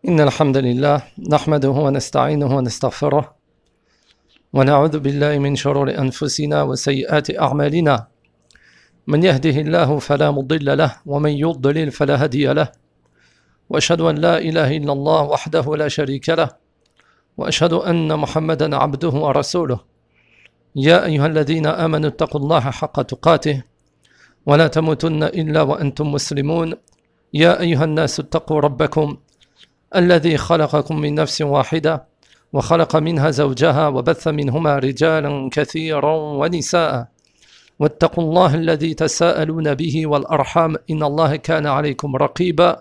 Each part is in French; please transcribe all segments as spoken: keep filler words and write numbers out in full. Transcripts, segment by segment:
إن الحمد لله نحمده ونستعينه ونستغفره ونعوذ بالله من شرور أنفسنا وسيئات أعمالنا من يهده الله فلا مضل له ومن يضلل فلا هادي له وأشهد أن لا إله إلا الله وحده لا شريك له وأشهد أن محمدا عبده ورسوله يا أيها الذين آمنوا اتقوا الله حق تقاته ولا تموتن إلا وأنتم مسلمون يا أيها الناس اتقوا ربكم الذي خلقكم من نفس واحدة وخلق منها زوجها وبث منهما رجالا كثيرا ونساء واتقوا الله الذي تساءلون به والأرحام إن الله كان عليكم رقيبا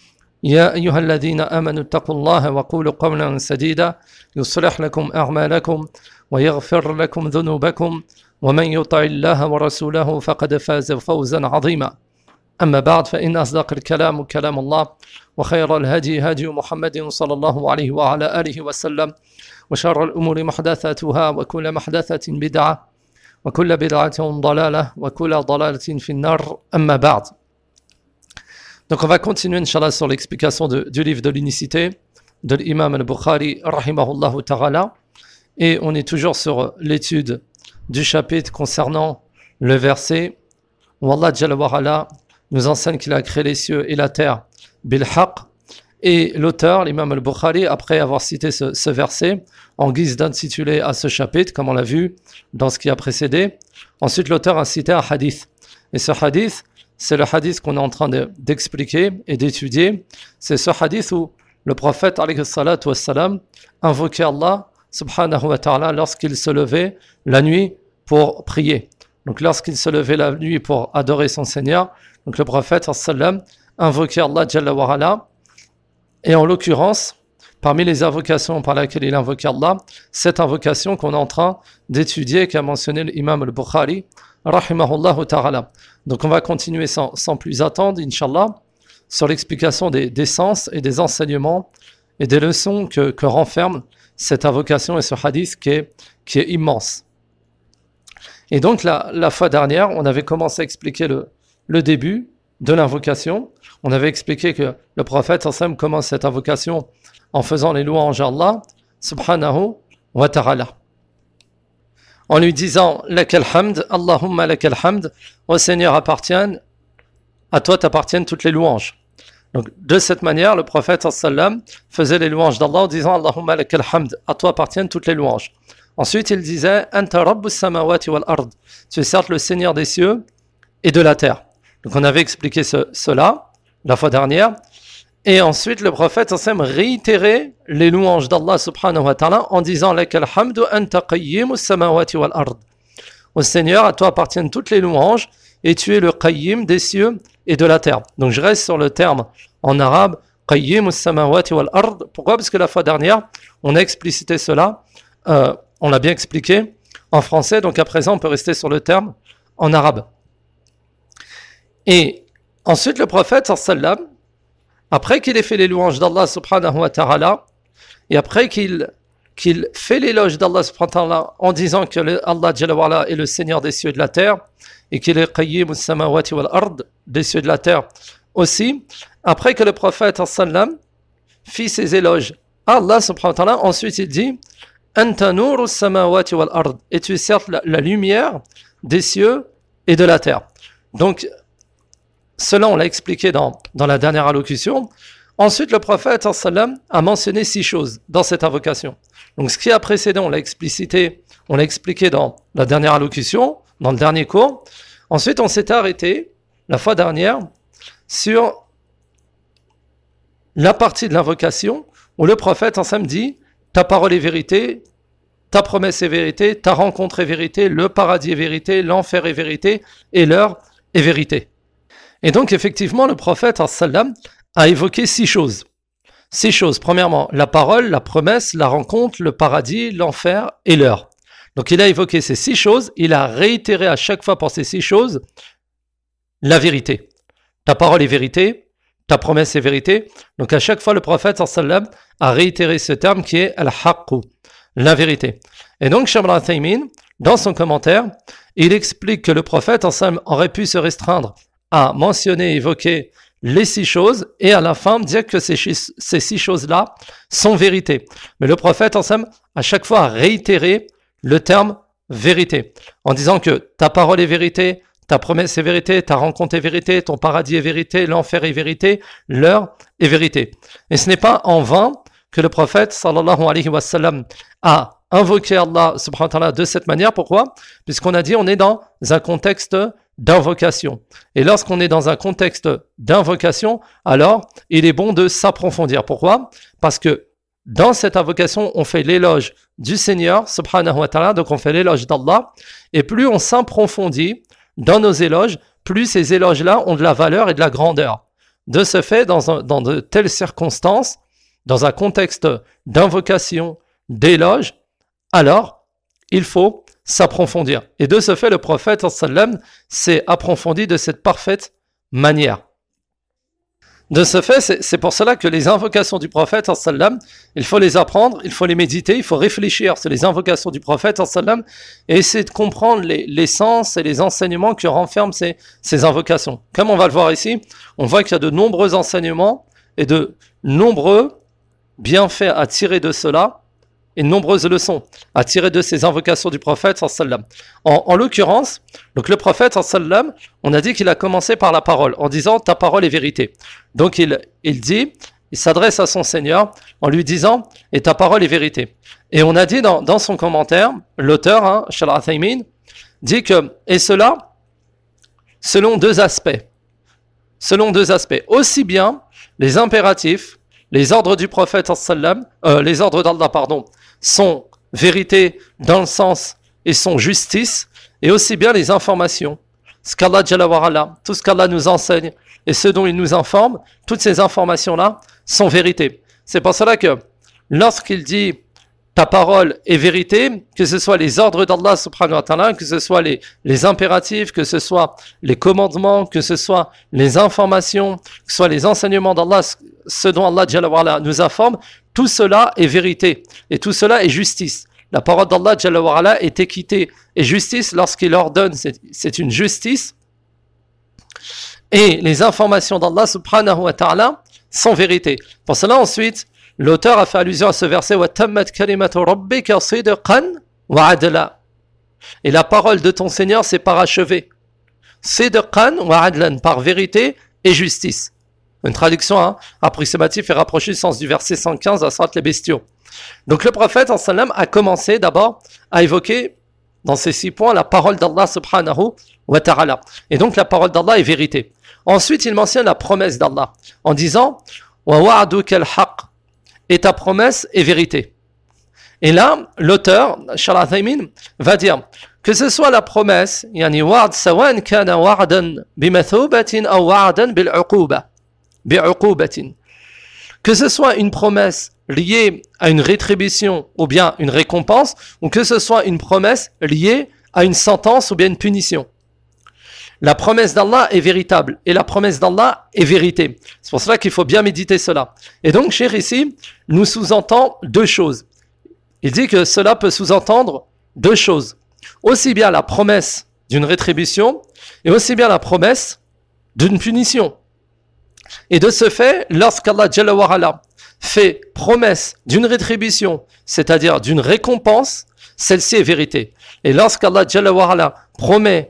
يا أيها الذين آمنوا اتقوا الله وقولوا قولا سديدا يصلح لكم أعمالكم ويغفر لكم ذنوبكم ومن يطع الله ورسوله فقد فاز فوزا عظيما أما بعد فإن أصدق الكلام كلام الله وخير الهدي هدي محمد صلى الله عليه وعلى آله وسلم وشر الأمور محدثاتها وكل محدثة بدعة وكل بدعة ضلالة وكل ضلالة في النار أما بعد. Donc on va continuer Inch'Allah sur l'explication de, du livre de l'unicité de l'imam al-Bukhari rahimahullah ta'ala, et on est toujours sur l'étude du chapitre concernant le verset où Allah Jalla wa Ala nous enseigne qu'il a créé les cieux et la terre bil haqq, et l'auteur, l'imam al-Bukhari, après avoir cité ce, ce verset en guise d'intitulé à ce chapitre, comme on l'a vu dans ce qui a précédé, ensuite l'auteur a cité un hadith, et ce hadith, c'est le hadith qu'on est en train de, d'expliquer et d'étudier. C'est ce hadith où le prophète alayhi salatu wassalam invoquait Allah subhanahu wa ta'ala lorsqu'il se levait la nuit pour prier. Donc lorsqu'il se levait la nuit pour adorer son Seigneur, donc le prophète sallam invoquait Allah Jalla wa Ala, et en l'occurrence, parmi les invocations par lesquelles il invoquait Allah, cette invocation qu'on est en train d'étudier, qu'a mentionné l'imam al-Bukhari rahimahullah ta'ala. Donc on va continuer sans, sans plus attendre, Inch'Allah, sur l'explication des, des sens et des enseignements et des leçons que, que renferme cette invocation et ce hadith qui est, qui est immense. Et donc la, la fois dernière, on avait commencé à expliquer le, le début de l'invocation. On avait expliqué que le prophète sallam commence cette invocation en faisant les louanges à Allah subhanahu wa ta'ala, en lui disant lakal hamd, Allahumma lakal hamd, au Seigneur appartiennent, à toi t'appartiennent toutes les louanges. Donc de cette manière, le prophète sallam faisait les louanges d'Allah en disant Allahumma lakal hamd, à toi appartiennent toutes les louanges. Ensuite il disait anta rabbus samawati wal ard, tu es certes le Seigneur des cieux et de la terre. Donc on avait expliqué ce, cela la fois dernière. Et ensuite, le prophète sallam réitérait les louanges d'Allah subhanahu wa ta'ala en disant lakal hamdu anta qayyimus samawati wal ard. Au Seigneur, à toi appartiennent toutes les louanges et tu es le qayyim des cieux et de la terre. Donc je reste sur le terme en arabe qayyimus samawati wal ard. Pourquoi? Parce que la fois dernière, on a explicité cela, euh, on l'a bien expliqué en français, donc à présent on peut rester sur le terme en arabe. Et ensuite, le prophète sallam, après qu'il ait fait les louanges d'Allah subhanahu wa ta'ala, et après qu'il, qu'il fait l'éloge d'Allah subhanahu wa ta'ala en disant que le, Allah Jalla wa Ala est le Seigneur des cieux et de la terre, et qu'il est qayyimus samawati wal ard, des cieux et de la terre aussi, après que le prophète sallam fit ses éloges à Allah subhanahu wa ta'ala, ensuite il dit anta nurus samawati wal ard, et tu es certes la, la lumière des cieux et de la terre. Donc cela, on l'a expliqué dans, dans la dernière allocution. Ensuite, le prophète sallam a mentionné six choses dans cette invocation. Donc, ce qui a précédé, on l'a explicité, on l'a expliqué dans la dernière allocution, dans le dernier cours. Ensuite, on s'est arrêté, la fois dernière, sur la partie de l'invocation où le prophète sallam dit « Ta parole est vérité, ta promesse est vérité, ta rencontre est vérité, le paradis est vérité, l'enfer est vérité, et l'heure est vérité. » Et donc, effectivement, le prophète sallam a évoqué six choses. Six choses. Premièrement, la parole, la promesse, la rencontre, le paradis, l'enfer et l'heure. Donc, il a évoqué ces six choses. Il a réitéré à chaque fois pour ces six choses la vérité. Ta parole est vérité, ta promesse est vérité. Donc, à chaque fois, le prophète sallam a réitéré ce terme qui est al-haqqu, la vérité. Et donc, Shaykh Ibn Uthaymin, dans son commentaire, il explique que le prophète sallam aurait pu se restreindre à mentionner, évoquer les six choses et à la fin dire que ces, ces six choses-là sont vérité. Mais le prophète ensemble à chaque fois a réitéré le terme vérité en disant que ta parole est vérité, ta promesse est vérité, ta rencontre est vérité, ton paradis est vérité, l'enfer est vérité, l'heure est vérité. Et ce n'est pas en vain que le prophète sallallahu alayhi wa sallam a invoqué Allah subhanahu wa ta'ala de cette manière. Pourquoi? Puisqu'on a dit on est dans un contexte d'invocation. Et lorsqu'on est dans un contexte d'invocation, alors il est bon de s'approfondir. Pourquoi? Parce que dans cette invocation, on fait l'éloge du Seigneur subhanahu wa ta'ala, donc on fait l'éloge d'Allah, et plus on s'approfondit dans nos éloges, plus ces éloges-là ont de la valeur et de la grandeur. De ce fait, dans, un, dans de telles circonstances, dans un contexte d'invocation, d'éloge, alors il faut s'approfondir. Et de ce fait, le prophète sallam s'est approfondi de cette parfaite manière. De ce fait, c'est, c'est pour cela que les invocations du prophète sallam, il faut les apprendre, il faut les méditer, il faut réfléchir sur les invocations du prophète sallam et essayer de comprendre les, les sens et les enseignements que renferment ces, ces invocations. Comme on va le voir ici, on voit qu'il y a de nombreux enseignements et de nombreux bienfaits à tirer de cela et de nombreuses leçons à tirer de ces invocations du prophète sallam. En, en l'occurrence, donc le prophète sallam, on a dit qu'il a commencé par la parole en disant ta parole est vérité. Donc il, il dit, il s'adresse à son Seigneur en lui disant et ta parole est vérité. Et on a dit dans, dans son commentaire, l'auteur, hein, Sheikh Al-Uthaymin, dit que et cela selon deux aspects. Selon deux aspects. Aussi bien les impératifs, les ordres du prophète sallam, euh, les ordres d'Allah, pardon, sont vérité dans le sens et sont justice, et aussi bien les informations, ce qu'Allah Jalla wa Ala, tout ce qu'Allah nous enseigne et ce dont il nous informe, toutes ces informations-là sont vérité. C'est pour cela que lorsqu'il dit ta parole est vérité, que ce soit les ordres d'Allah subhanahu wa ta'ala, que ce soit les, les impératifs, que ce soit les commandements, que ce soit les informations, que ce soit les enseignements d'Allah, ce dont Allah Jalla wa Ala nous informe, tout cela est vérité et tout cela est justice. La parole d'Allah Jalla wa Ala est équité et justice lorsqu'il ordonne, c'est, c'est une justice. Et les informations d'Allah subhanahu wa ta'ala sont vérité. Pour cela ensuite, l'auteur a fait allusion à ce verset وَتَمَّتْ كَلِمَةُ رَبِّكَ صِدْقًا وَعَدْلًا. Et la parole de ton Seigneur s'est parachevée. صِدْقًا وَعَدْلًا, par vérité et justice. Une traduction hein, approximative et rapprochée du sens du verset cent quinze à Surat les bestiaux. Donc le prophète en sallam a commencé d'abord à évoquer dans ces six points la parole d'Allah subhanahu wa ta'ala. Et donc la parole d'Allah est vérité. Ensuite il mentionne la promesse d'Allah en disant wa wa'duka al-haq, et ta promesse est vérité. Et là l'auteur Sheikh Al-Uthaymin va dire que ce soit la promesse yani wa'd sawan kana wa'dan bimathubatin aw wa'dan bil'uquba bi'uqubatin, que ce soit une promesse liée à une rétribution ou bien une récompense, ou que ce soit une promesse liée à une sentence ou bien une punition. La promesse d'Allah est véritable et la promesse d'Allah est vérité. C'est pour cela qu'il faut bien méditer cela. Et donc, Cheikh ici nous sous-entend deux choses. Il dit que cela peut sous-entendre deux choses. Aussi bien la promesse d'une rétribution et aussi bien la promesse d'une punition. Et de ce fait, lorsqu'Allah Jalla wa Ala fait promesse d'une rétribution, c'est-à-dire d'une récompense, celle-ci est vérité. Et lorsqu'Allah Jalla wa Ala promet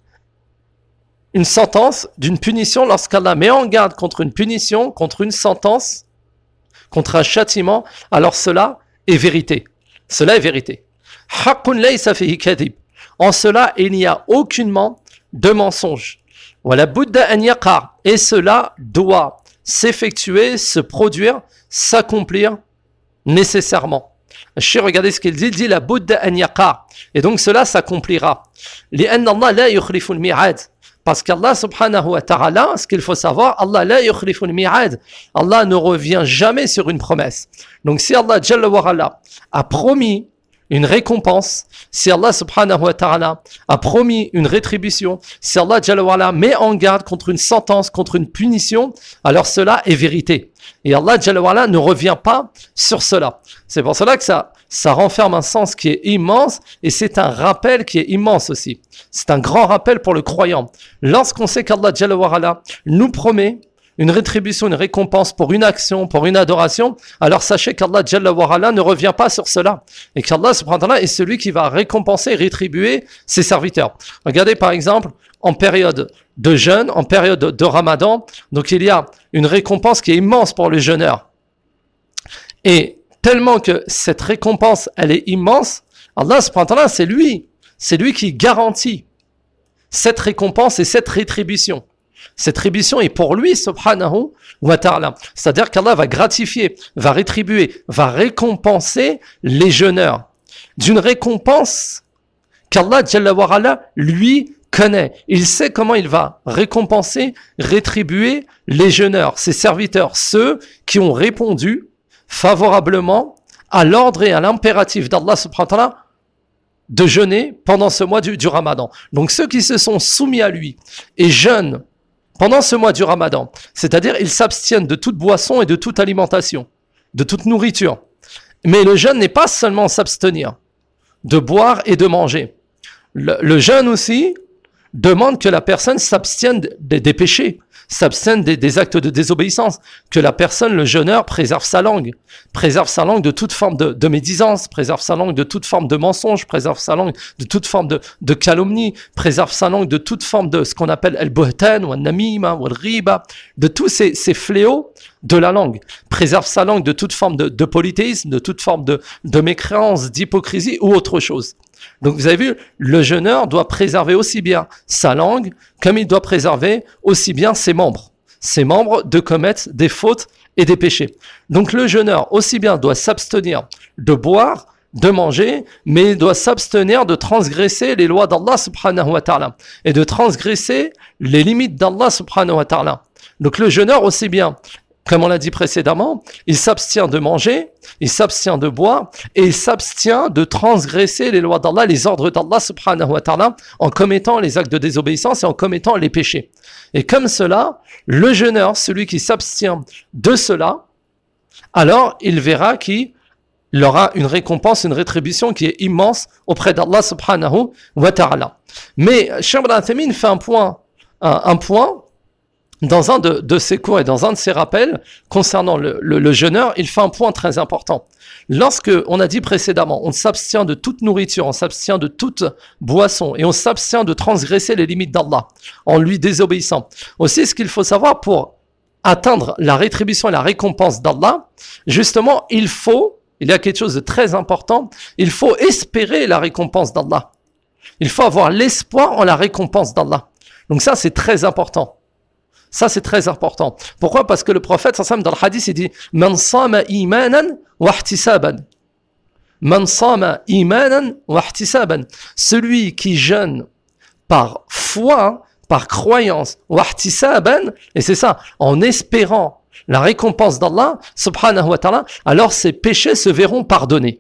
une sentence d'une punition, lorsqu'Allah met en garde contre une punition, contre une sentence, contre un châtiment, alors cela est vérité. Cela est vérité. Haqqun laysa fihi kadhib. En cela, il n'y a aucunement de mensonge. Wala budda an yaqa. Et cela doit s'effectuer, se produire, s'accomplir nécessairement. Cheikh, regardez ce qu'il dit, il dit la budda an yaqa. Et donc cela s'accomplira. Li'anna Allah la yukhlifu al-mi'ad. Parce qu'Allah subhanahu wa ta'ala, ce qu'il faut savoir, Allah la yukhlifu al-mi'ad. Allah ne revient jamais sur une promesse. Donc si Allah Jalla wa Ala a promis une récompense, si Allah subhanahu wa ta'ala a promis une rétribution, si Allah Jalla wa Ala met en garde contre une sentence, contre une punition, alors cela est vérité. Et Allah Jalla wa Ala ne revient pas sur cela. C'est pour cela que ça, ça renferme un sens qui est immense et c'est un rappel qui est immense aussi. C'est un grand rappel pour le croyant. Lorsqu'on sait qu'Allah Jalla wa Ala nous promet une rétribution, une récompense pour une action, pour une adoration, alors sachez qu'Allah Jalla wa Ala ne revient pas sur cela. Et qu'Allah subhanahu wa ta'ala est celui qui va récompenser, rétribuer ses serviteurs. Regardez par exemple, en période de jeûne, en période de Ramadan, donc il y a une récompense qui est immense pour le jeûneur. Et tellement que cette récompense, elle est immense, Allah subhanahu wa ta'ala, c'est lui, c'est lui qui garantit cette récompense et cette rétribution. Cette rétribution est pour lui, subhanahu wa ta'ala. C'est-à-dire qu'Allah va gratifier, va rétribuer, va récompenser les jeûneurs d'une récompense qu'Allah Jalla wa Ala lui connaît. Il sait comment il va récompenser, rétribuer les jeûneurs, ses serviteurs, ceux qui ont répondu favorablement à l'ordre et à l'impératif d'Allah subhanahu wa ta'ala de jeûner pendant ce mois du, du Ramadan. Donc ceux qui se sont soumis à lui et jeûnent pendant ce mois du Ramadan, c'est-à-dire ils s'abstiennent de toute boisson et de toute alimentation, de toute nourriture. Mais le jeûne n'est pas seulement s'abstenir de boire et de manger. Le, le jeûne aussi demande que la personne s'abstienne des, des péchés, s'abstienne des, des actes de désobéissance, que la personne, le jeûneur, préserve sa langue, préserve sa langue de toute forme de, de médisance, préserve sa langue de toute forme de mensonge, préserve sa langue de toute forme de, de calomnie, préserve sa langue de toute forme de ce qu'on appelle el-buhtan ou el-namima ou el-riba, de tous ces, ces fléaux de la langue, préserve sa langue de toute forme de, de polythéisme, de toute forme de, de mécréance, d'hypocrisie ou autre chose. Donc vous avez vu, le jeûneur doit préserver aussi bien sa langue comme il doit préserver aussi bien ses membres. Ses membres de commettre des fautes et des péchés. Donc le jeûneur aussi bien doit s'abstenir de boire, de manger, mais il doit s'abstenir de transgresser les lois d'Allah subhanahu wa ta'ala et de transgresser les limites d'Allah subhanahu wa ta'ala. Donc le jeûneur aussi bien, comme on l'a dit précédemment, il s'abstient de manger, il s'abstient de boire et il s'abstient de transgresser les lois d'Allah, les ordres d'Allah subhanahu wa ta'ala en commettant les actes de désobéissance et en commettant les péchés. Et comme cela, le jeûneur, celui qui s'abstient de cela, alors il verra qu'il aura une récompense, une rétribution qui est immense auprès d'Allah subhanahu wa ta'ala. Mais Cheikh Ibn Uthaymin fait un point, un, un point dans un de, de ses cours et dans un de ses rappels concernant le, le, le jeûneur, il fait un point très important. Lorsque on a dit précédemment, on s'abstient de toute nourriture, on s'abstient de toute boisson et on s'abstient de transgresser les limites d'Allah en lui désobéissant. Aussi, ce qu'il faut savoir pour atteindre la rétribution et la récompense d'Allah, justement, il faut, il y a quelque chose de très important, il faut espérer la récompense d'Allah. Il faut avoir l'espoir en la récompense d'Allah. Donc ça, c'est très important. Ça, c'est très important. Pourquoi? Parce que le prophète, dans le hadith, il dit « Man sama imanan wa ihtisaban » Man sama imanan wa ihtisaban. Celui qui jeûne par foi, par croyance, wa ihtisaban, et c'est ça, en espérant la récompense d'Allah, subhanahu wa ta'ala, alors ses péchés se verront pardonnés.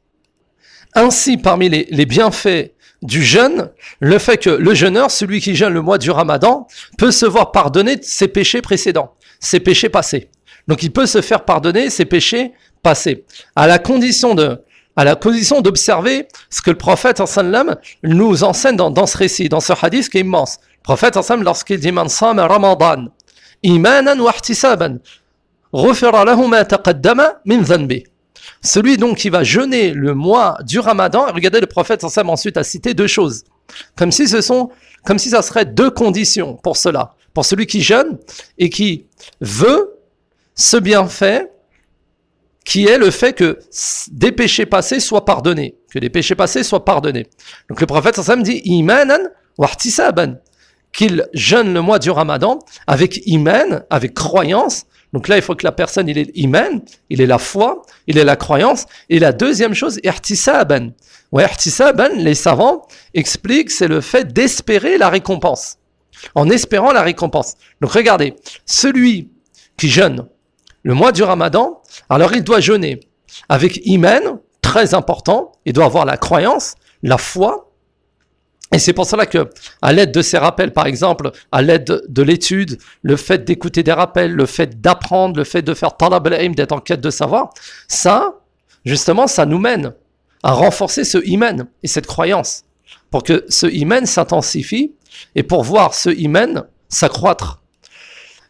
Ainsi, parmi les, les bienfaits du jeûne, le fait que le jeûneur, celui qui jeûne le mois du Ramadan, peut se voir pardonner ses péchés précédents, ses péchés passés. Donc il peut se faire pardonner ses péchés passés, à la condition de, à la condition d'observer ce que le prophète sallam nous enseigne dans, dans ce récit, dans ce hadith qui est immense. Le prophète sallam, lorsqu'il dit man sama Ramadan imanan wa ihtisaban ghufira lahu ma taqaddama min dhanbi. Celui donc qui va jeûner le mois du Ramadan, regardez, le prophète sallam ensuite a cité deux choses, comme si ce sont, comme si ça serait deux conditions pour cela, pour celui qui jeûne et qui veut ce bienfait, qui est le fait que des péchés passés soient pardonnés, que les péchés passés soient pardonnés. Donc le prophète sallam dit imanan wa ihtisaban, qu'il jeûne le mois du Ramadan avec iman, avec croyance. Donc là, il faut que la personne, il ait iman, il ait la foi, il ait la croyance. Et la deuxième chose, ihtisaban. Ouais, ihtisaban, les savants expliquent, c'est le fait d'espérer la récompense. En espérant la récompense. Donc regardez, celui qui jeûne le mois du Ramadan, alors il doit jeûner avec iman, très important, il doit avoir la croyance, la foi. Et c'est pour cela que, à l'aide de ces rappels, par exemple, à l'aide de l'étude, le fait d'écouter des rappels, le fait d'apprendre, le fait de faire talab al-ilm, d'être en quête de savoir, ça, justement, ça nous mène à renforcer ce iman et cette croyance, pour que ce iman s'intensifie et pour voir ce iman s'accroître.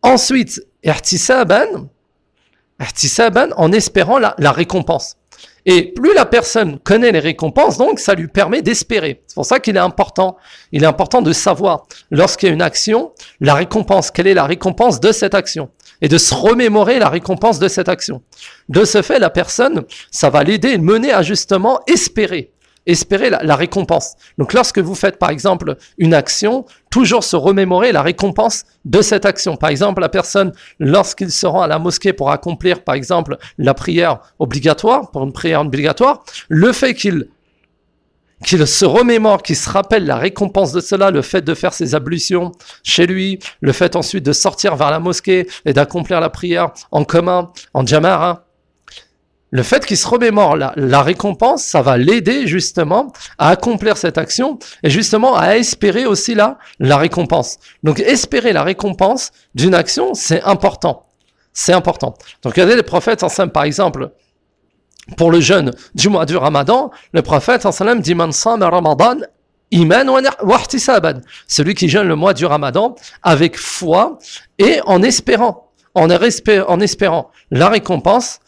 Ensuite, ihtisaban, ihtisaban en espérant la, la récompense. Et plus la personne connaît les récompenses, donc ça lui permet d'espérer. C'est pour ça qu'il est important, il est important de savoir, lorsqu'il y a une action, la récompense, quelle est la récompense de cette action, et de se remémorer la récompense de cette action. De ce fait, la personne, ça va l'aider, mener à justement espérer, espérer la, la récompense. Donc lorsque vous faites par exemple une action, toujours se remémorer la récompense de cette action. Par exemple, la personne, lorsqu'il se rend à la mosquée pour accomplir par exemple la prière obligatoire, pour une prière obligatoire, le fait qu'il qu'il se remémore, qu'il se rappelle la récompense de cela, le fait de faire ses ablutions chez lui, le fait ensuite de sortir vers la mosquée et d'accomplir la prière en commun, en jama'a, le fait qu'il se remémore la, la récompense, ça va l'aider justement à accomplir cette action et justement à espérer aussi la, la récompense. Donc espérer la récompense d'une action, c'est important. C'est important. Donc regardez les prophètes ensemble, par exemple, pour le jeûne du mois du Ramadan, le prophète ensemble dit « Man sama Ramadan iman wa ihtisaban » celui qui jeûne le mois du Ramadan avec foi et en espérant, en, espé- en espérant la récompense.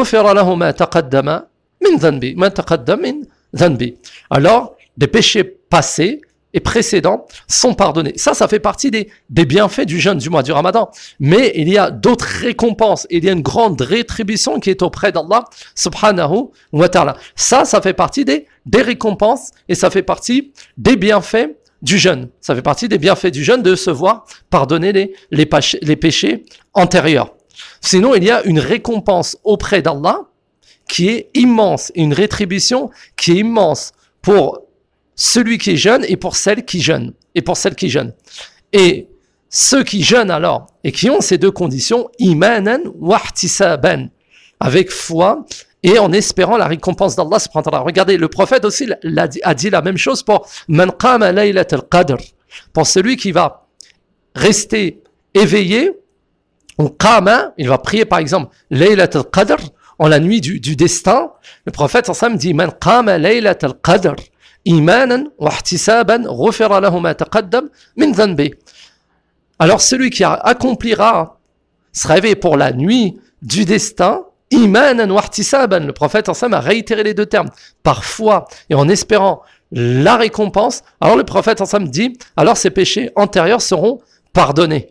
Alors, des péchés passés et précédents sont pardonnés. Ça, ça fait partie des, des bienfaits du jeûne du mois du Ramadan. Mais il y a d'autres récompenses. Il y a une grande rétribution qui est auprès d'Allah subhanahu wa ta'ala. Ça, ça fait partie des, des récompenses et ça fait partie des bienfaits du jeûne. Ça fait partie des bienfaits du jeûne de se voir pardonner les, les, péchés, les péchés antérieurs. Sinon, il y a une récompense auprès d'Allah qui est immense, une rétribution qui est immense pour celui qui jeûne et pour celle qui jeûne. Et pour celle qui jeûne. Et ceux qui jeûnent alors, et qui ont ces deux conditions, imanan wa ihtisaban, avec foi et en espérant la récompense d'Allah subhanahu wa ta'ala. Regardez, le prophète aussi l'a dit, a dit la même chose pour man qama laylat al-qadr, pour celui qui va rester éveillé. On qama, il va prier par exemple Laylat al-Qadr, en la nuit du, du destin. Le prophète ensemble dit Man qama Laylat al-Qadr imanan wa ihtisaban ghufira lahu ma taqaddam min dhanbi. Alors celui qui accomplira, se réveille pour la nuit du destin, imanan wa ihtisaban. Le prophète ensemble a réitéré les deux termes, par foi et en espérant la récompense. Alors le prophète ensemble dit, alors ses péchés antérieurs seront pardonnés.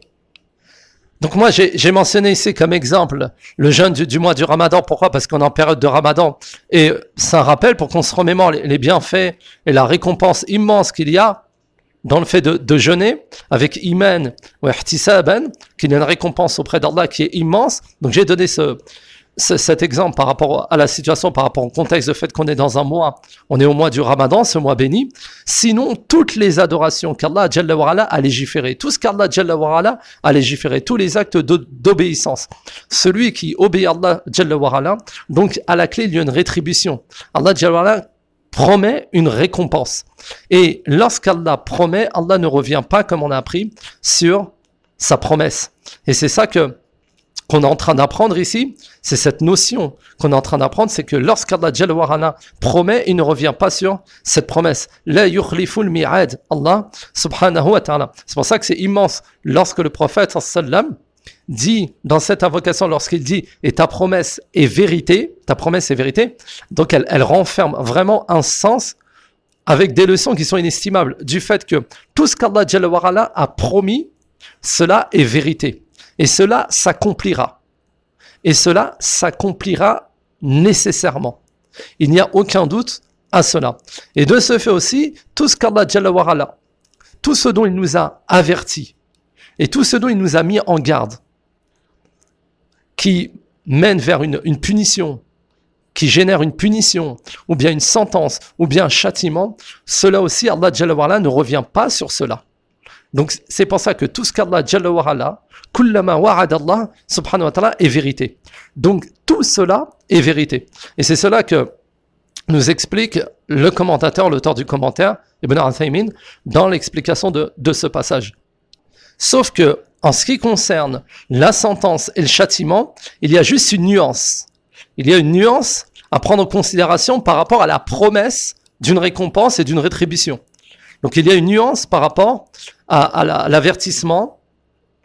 Donc moi, j'ai, j'ai mentionné ici comme exemple le jeûne du, du mois du Ramadan. Pourquoi ? Parce qu'on est en période de Ramadan. Et c'est un rappel pour qu'on se remémore les, les bienfaits et la récompense immense qu'il y a dans le fait de, de jeûner avec iman ou ihtisaban, qu'il y a une récompense auprès d'Allah qui est immense. Donc j'ai donné ce, ce, cet exemple par rapport à la situation, par rapport au contexte de fait qu'on est dans un mois, on est au mois du Ramadan, ce mois béni. Sinon, toutes les adorations qu'Allah Jalla wa Ala a légiféré, tout ce qu'Allah Jalla wa Ala a légiféré, tous les actes d'obéissance. Celui qui obéit à Allah Jalla wa Ala, donc à la clé, il y a une rétribution. Allah Jalla wa Ala promet une récompense. Et lorsqu'Allah promet, Allah ne revient pas, comme on a appris, sur sa promesse. Et c'est ça que qu'on est en train d'apprendre ici, c'est cette notion qu'on est en train d'apprendre, c'est que lorsqu'Allah Jalla wa Ala promet, il ne revient pas sur cette promesse. La yukhliful mi'ad, Allah subhanahu wa ta'ala. C'est pour ça que c'est immense. Lorsque le prophète sallam dit dans cette invocation, lorsqu'il dit « et ta promesse est vérité », ta promesse est vérité, donc elle, elle renferme vraiment un sens avec des leçons qui sont inestimables du fait que tout ce qu'Allah Jalla wa Ala a promis, cela est vérité. Et cela s'accomplira. Et cela s'accomplira nécessairement. Il n'y a aucun doute à cela. Et de ce fait aussi, tout ce qu'Allah Jalla wa Ala, tout ce dont il nous a avertis, et tout ce dont il nous a mis en garde, qui mène vers une, une punition, qui génère une punition, ou bien une sentence, ou bien un châtiment, cela aussi, Allah Jalla wa Ala ne revient pas sur cela. Donc c'est pour ça que tout ce qu'Allah Jalla wa Ala, kullama wa'ad Allah subhanahu wa ta'ala est vérité. Donc tout cela est vérité. Et c'est cela que nous explique le commentateur, l'auteur du commentaire, Ibn Uthaymin, dans l'explication de, de ce passage. Sauf que, en ce qui concerne la sentence et le châtiment, il y a juste une nuance. Il y a une nuance à prendre en considération par rapport à la promesse d'une récompense et d'une rétribution. Donc il y a une nuance par rapport à, à, la, à l'avertissement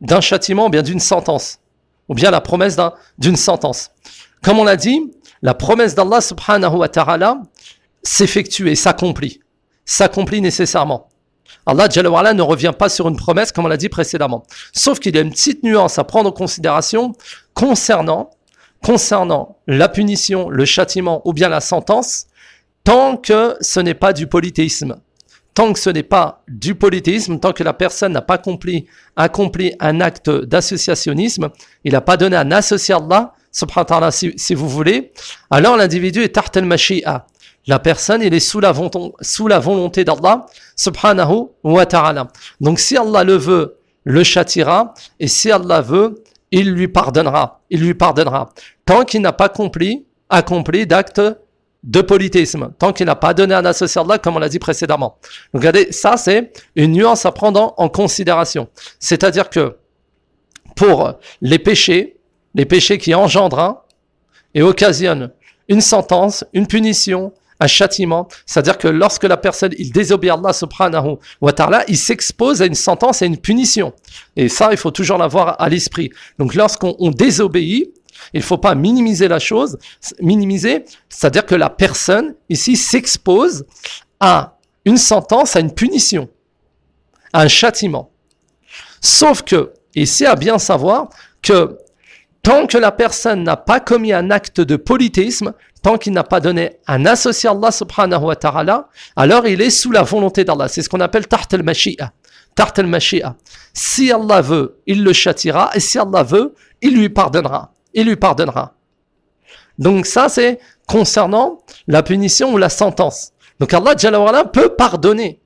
d'un châtiment ou bien d'une sentence, ou bien la promesse d'un, d'une sentence. Comme on l'a dit, la promesse d'Allah subhanahu wa ta'ala s'effectue et s'accomplit, s'accomplit nécessairement. Allah Jalla wa Ala ne revient pas sur une promesse comme on l'a dit précédemment. Sauf qu'il y a une petite nuance à prendre en considération concernant, concernant la punition, le châtiment ou bien la sentence, tant que ce n'est pas du polythéisme. Tant que ce n'est pas du polythéisme, tant que la personne n'a pas accompli, accompli un acte d'associationnisme, il n'a pas donné un associé à Allah, subhanahu wa ta'ala, si, si vous voulez, alors l'individu est taht al-mashi'a. La personne, il est sous la, sous la volonté d'Allah, subhanahu wa ta'ala. Donc si Allah le veut, le châtira, et si Allah veut, il lui pardonnera. Il lui pardonnera. Tant qu'il n'a pas accompli, accompli d'actes de polythéisme, tant qu'il n'a pas donné un associé à Allah, comme on l'a dit précédemment. Donc regardez, ça c'est une nuance à prendre en, en considération. C'est-à-dire que pour les péchés, les péchés qui engendrent hein, et occasionnent une sentence, une punition, un châtiment, c'est-à-dire que lorsque la personne il désobéit à Allah subhanahu wa ta'ala, il s'expose à une sentence et une punition. Et ça, il faut toujours l'avoir à l'esprit. Donc lorsqu'on on désobéit, il ne faut pas minimiser la chose, minimiser, c'est-à-dire que la personne ici s'expose à une sentence, à une punition, à un châtiment. Sauf que, ici à bien savoir que tant que la personne n'a pas commis un acte de polythéisme, tant qu'il n'a pas donné un associé à Allah subhanahu wa ta'ala, alors il est sous la volonté d'Allah. C'est ce qu'on appelle taht al-mashi'a. Taht al-mashi'a. Si Allah veut, il le châtira, et si Allah veut, il lui pardonnera. Il lui pardonnera. Donc ça, c'est concernant la punition ou la sentence. Donc Allah Jalla wa Ala peut pardonner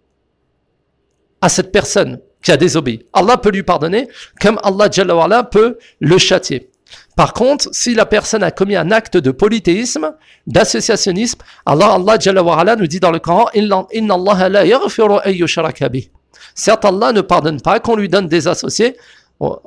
à cette personne qui a désobéi. Allah peut lui pardonner, comme Allah Jalla wa Ala peut le châtier. Par contre, si la personne a commis un acte de polythéisme, d'associationnisme, alors Allah Jalla wa Ala nous dit dans le Coran, Inna Allah la yaghfiru an yushraka bih. Certes, Allah ne pardonne pas qu'on lui donne des associés. Par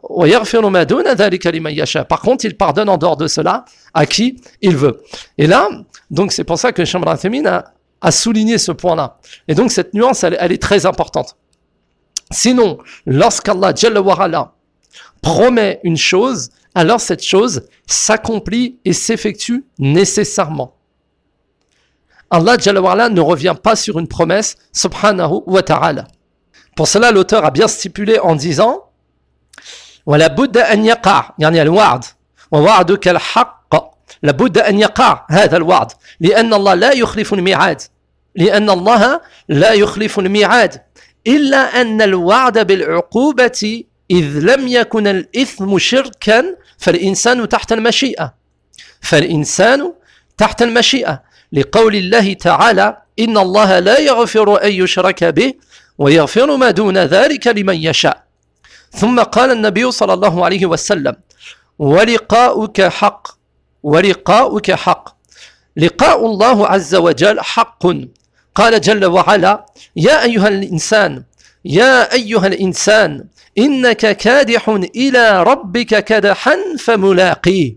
contre, il pardonne en dehors de cela à qui il veut. Et là, donc c'est pour ça que Cheikh Ibn Uthaymin a, a souligné ce point-là. Et donc cette nuance, elle, elle est très importante. Sinon, lorsqu'Allah Jalla wa Ala promet une chose, alors cette chose s'accomplit et s'effectue nécessairement. Allah Jalla wa Ala ne revient pas sur une promesse, subhanahu wa ta'ala. Pour cela, l'auteur a bien stipulé en disant ولا بد أن يقع يعني الوعد ووعدك الحق لابد أن يقع هذا الوعد لأن الله لا يخلف الميعاد لأن الله لا يخلف الميعاد إلا أن الوعد بالعقوبة إذ لم يكن الإثم شركا فالإنسان تحت المشيئة فالإنسان تحت المشيئة لقول الله تعالى إن الله لا يغفر أن يشرك به ويغفر ما دون ذلك لمن يشاء ثم قال النبي صلى الله عليه وسلم ولقاؤك حق ولقاؤك حق لقاء الله عز وجل حق قال جل وعلا يا أيها الإنسان يا أيها الإنسان إنك كادح إلى ربك كدحا فملاقيه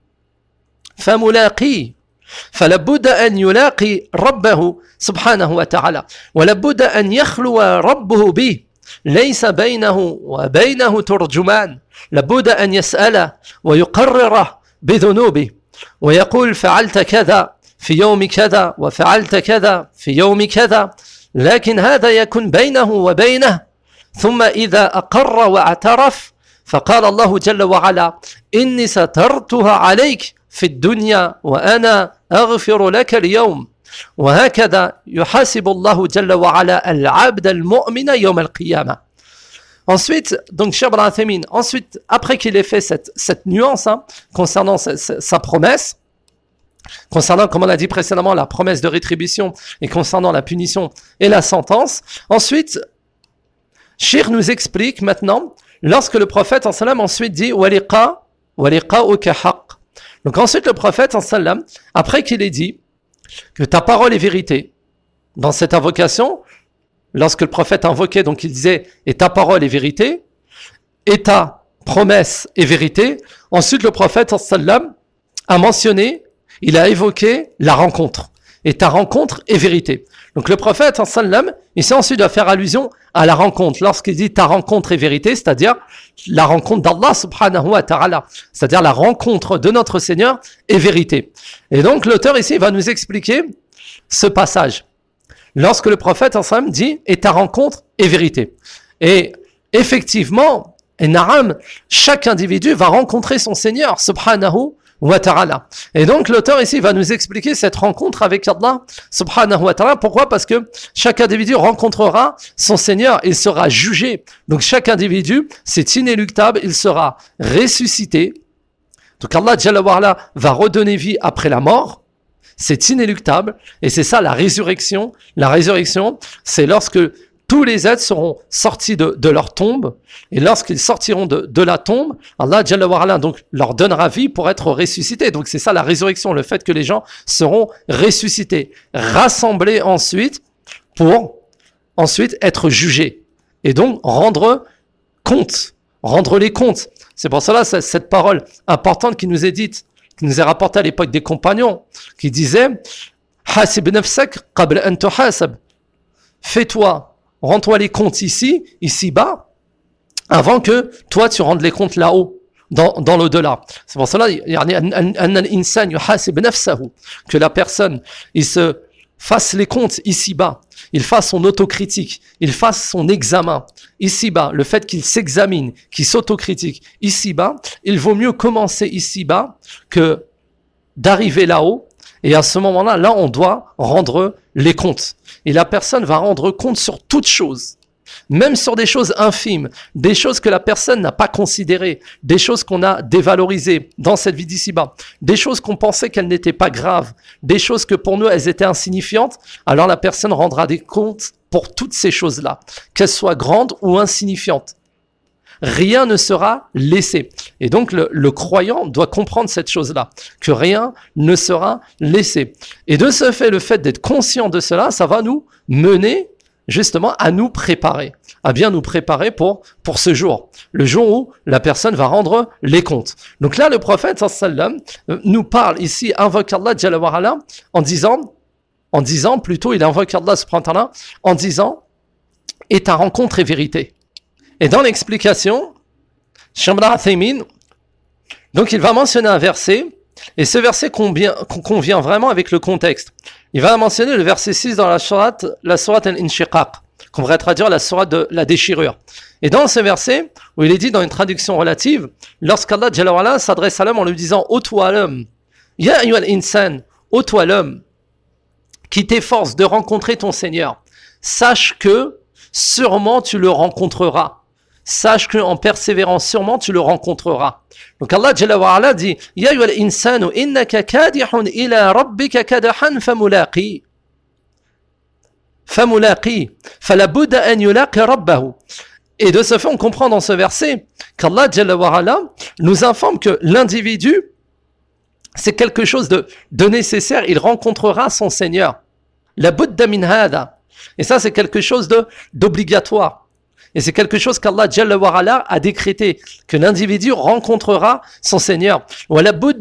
فملاقيه فلابد أن يلاقي ربه سبحانه وتعالى ولابد أن يخلو ربه به ليس بينه وبينه ترجمان لابد أن يسأله ويقرره بذنوبه ويقول فعلت كذا في يوم كذا وفعلت كذا في يوم كذا لكن هذا يكون بينه وبينه ثم إذا أقر واعترف فقال الله جل وعلا إني سترتها عليك في الدنيا وأنا أغفر لك اليوم وهكذا يحاسب الله جل وعلا العبد المؤمن يوم القيامة. Ensuite, donc Cheikh Ibn Uthaymin, ensuite, après qu'il ait fait cette, cette nuance hein, concernant sa, sa, sa promesse, concernant, comme on l'a dit précédemment, la promesse de rétribution et concernant la punition et la sentence, ensuite, Cheikh nous explique maintenant, lorsque le prophète en sallam ensuite dit waliqa waliqa'uka haqq. Donc ensuite le prophète en sallam, après qu'il ait dit que ta parole est vérité, dans cette invocation, lorsque le prophète invoquait, donc il disait et ta parole est vérité, et ta promesse est vérité. Ensuite le prophète en sallam a mentionné, il a évoqué la rencontre. et ta rencontre est vérité. Donc le prophète sallam, ici ensuite va faire allusion à la rencontre. Lorsqu'il dit ta rencontre est vérité, c'est-à-dire la rencontre d'Allah subhanahu wa ta'ala, c'est-à-dire la rencontre de notre Seigneur est vérité. Et donc l'auteur ici va nous expliquer ce passage. Lorsque le prophète sallam dit et ta rencontre est vérité. Et effectivement, et naram, chaque individu va rencontrer son Seigneur subhanahu wa ta'ala. Et donc l'auteur ici va nous expliquer cette rencontre avec Allah subhanahu wa ta'ala. Pourquoi? Parce que chaque individu rencontrera son Seigneur, il sera jugé. Donc chaque individu, c'est inéluctable, il sera ressuscité. Donc Allah Jalla wa Ala va redonner vie après la mort. C'est inéluctable. Et c'est ça la résurrection. La résurrection, c'est lorsque tous les êtres seront sortis de, de leur tombe, et lorsqu'ils sortiront de, de la tombe, Allah Jalla wa Ala donc leur donnera vie pour être ressuscités. Donc c'est ça la résurrection, le fait que les gens seront ressuscités, rassemblés ensuite pour ensuite être jugés et donc rendre compte, rendre les comptes. C'est pour cela cette parole importante qui nous est dite, qui nous est rapportée à l'époque des compagnons, qui disait Hasib nafsak qabla an tuhasab. Fais-toi Rends-toi les comptes ici, ici-bas, avant que toi tu rendes les comptes là-haut, dans, dans l'au-delà. C'est pour cela que la personne, il se fasse les comptes ici-bas, il fasse son autocritique, il fasse son examen ici-bas, le fait qu'il s'examine, qu'il s'autocritique ici-bas, il vaut mieux commencer ici-bas que d'arriver là-haut. Et à ce moment-là, là, on doit rendre les comptes. Et la personne va rendre compte sur toute chose, même sur des choses infimes, des choses que la personne n'a pas considérées, des choses qu'on a dévalorisées dans cette vie d'ici-bas, des choses qu'on pensait qu'elles n'étaient pas graves, des choses que pour nous, elles étaient insignifiantes. Alors la personne rendra des comptes pour toutes ces choses-là, qu'elles soient grandes ou insignifiantes. Rien ne sera laissé. Et donc, le, le croyant doit comprendre cette chose-là, que rien ne sera laissé. Et de ce fait, le fait d'être conscient de cela, ça va nous mener justement à nous préparer, à bien nous préparer pour, pour ce jour, le jour où la personne va rendre les comptes. Donc là, le prophète sallam nous parle ici, invoque Allah Jalla wa Ala, en disant, en disant plutôt, il invoque Allah subhanahu wa ta'ala, en disant, et ta rencontre est vérité. Et dans l'explication, Shamra Athaymin, donc il va mentionner un verset, et ce verset convient, convient vraiment avec le contexte. Il va mentionner le verset six dans la sourate, la sourate al-Inshiqaq, qu'on pourrait traduire la sourate de la déchirure. Et dans ce verset, où il est dit dans une traduction relative, lorsqu'Allah Jalla wa Ala s'adresse à l'homme en lui disant « Ô toi l'homme, ya ayyuhal insan, ô toi l'homme, qui t'efforce de rencontrer ton Seigneur, sache que sûrement tu le rencontreras. » Sache qu'en persévérant, sûrement tu le rencontreras. Donc Allah Jalla wa Ala dit Ya ayyuhal insanu innaka kadihun ila rabbika kadahan famulaqi. Famulaqi. Fala budda an yulaqi rabbahu. Et de ce fait, on comprend dans ce verset qu'Allah Jalla wa Ala nous informe que l'individu, c'est quelque chose de, de nécessaire, il rencontrera son Seigneur. La budda min hada. Et ça, c'est quelque chose de, d'obligatoire. Et c'est quelque chose qu'Allah Jalla wa Ala a décrété, que l'individu rencontrera son Seigneur. Et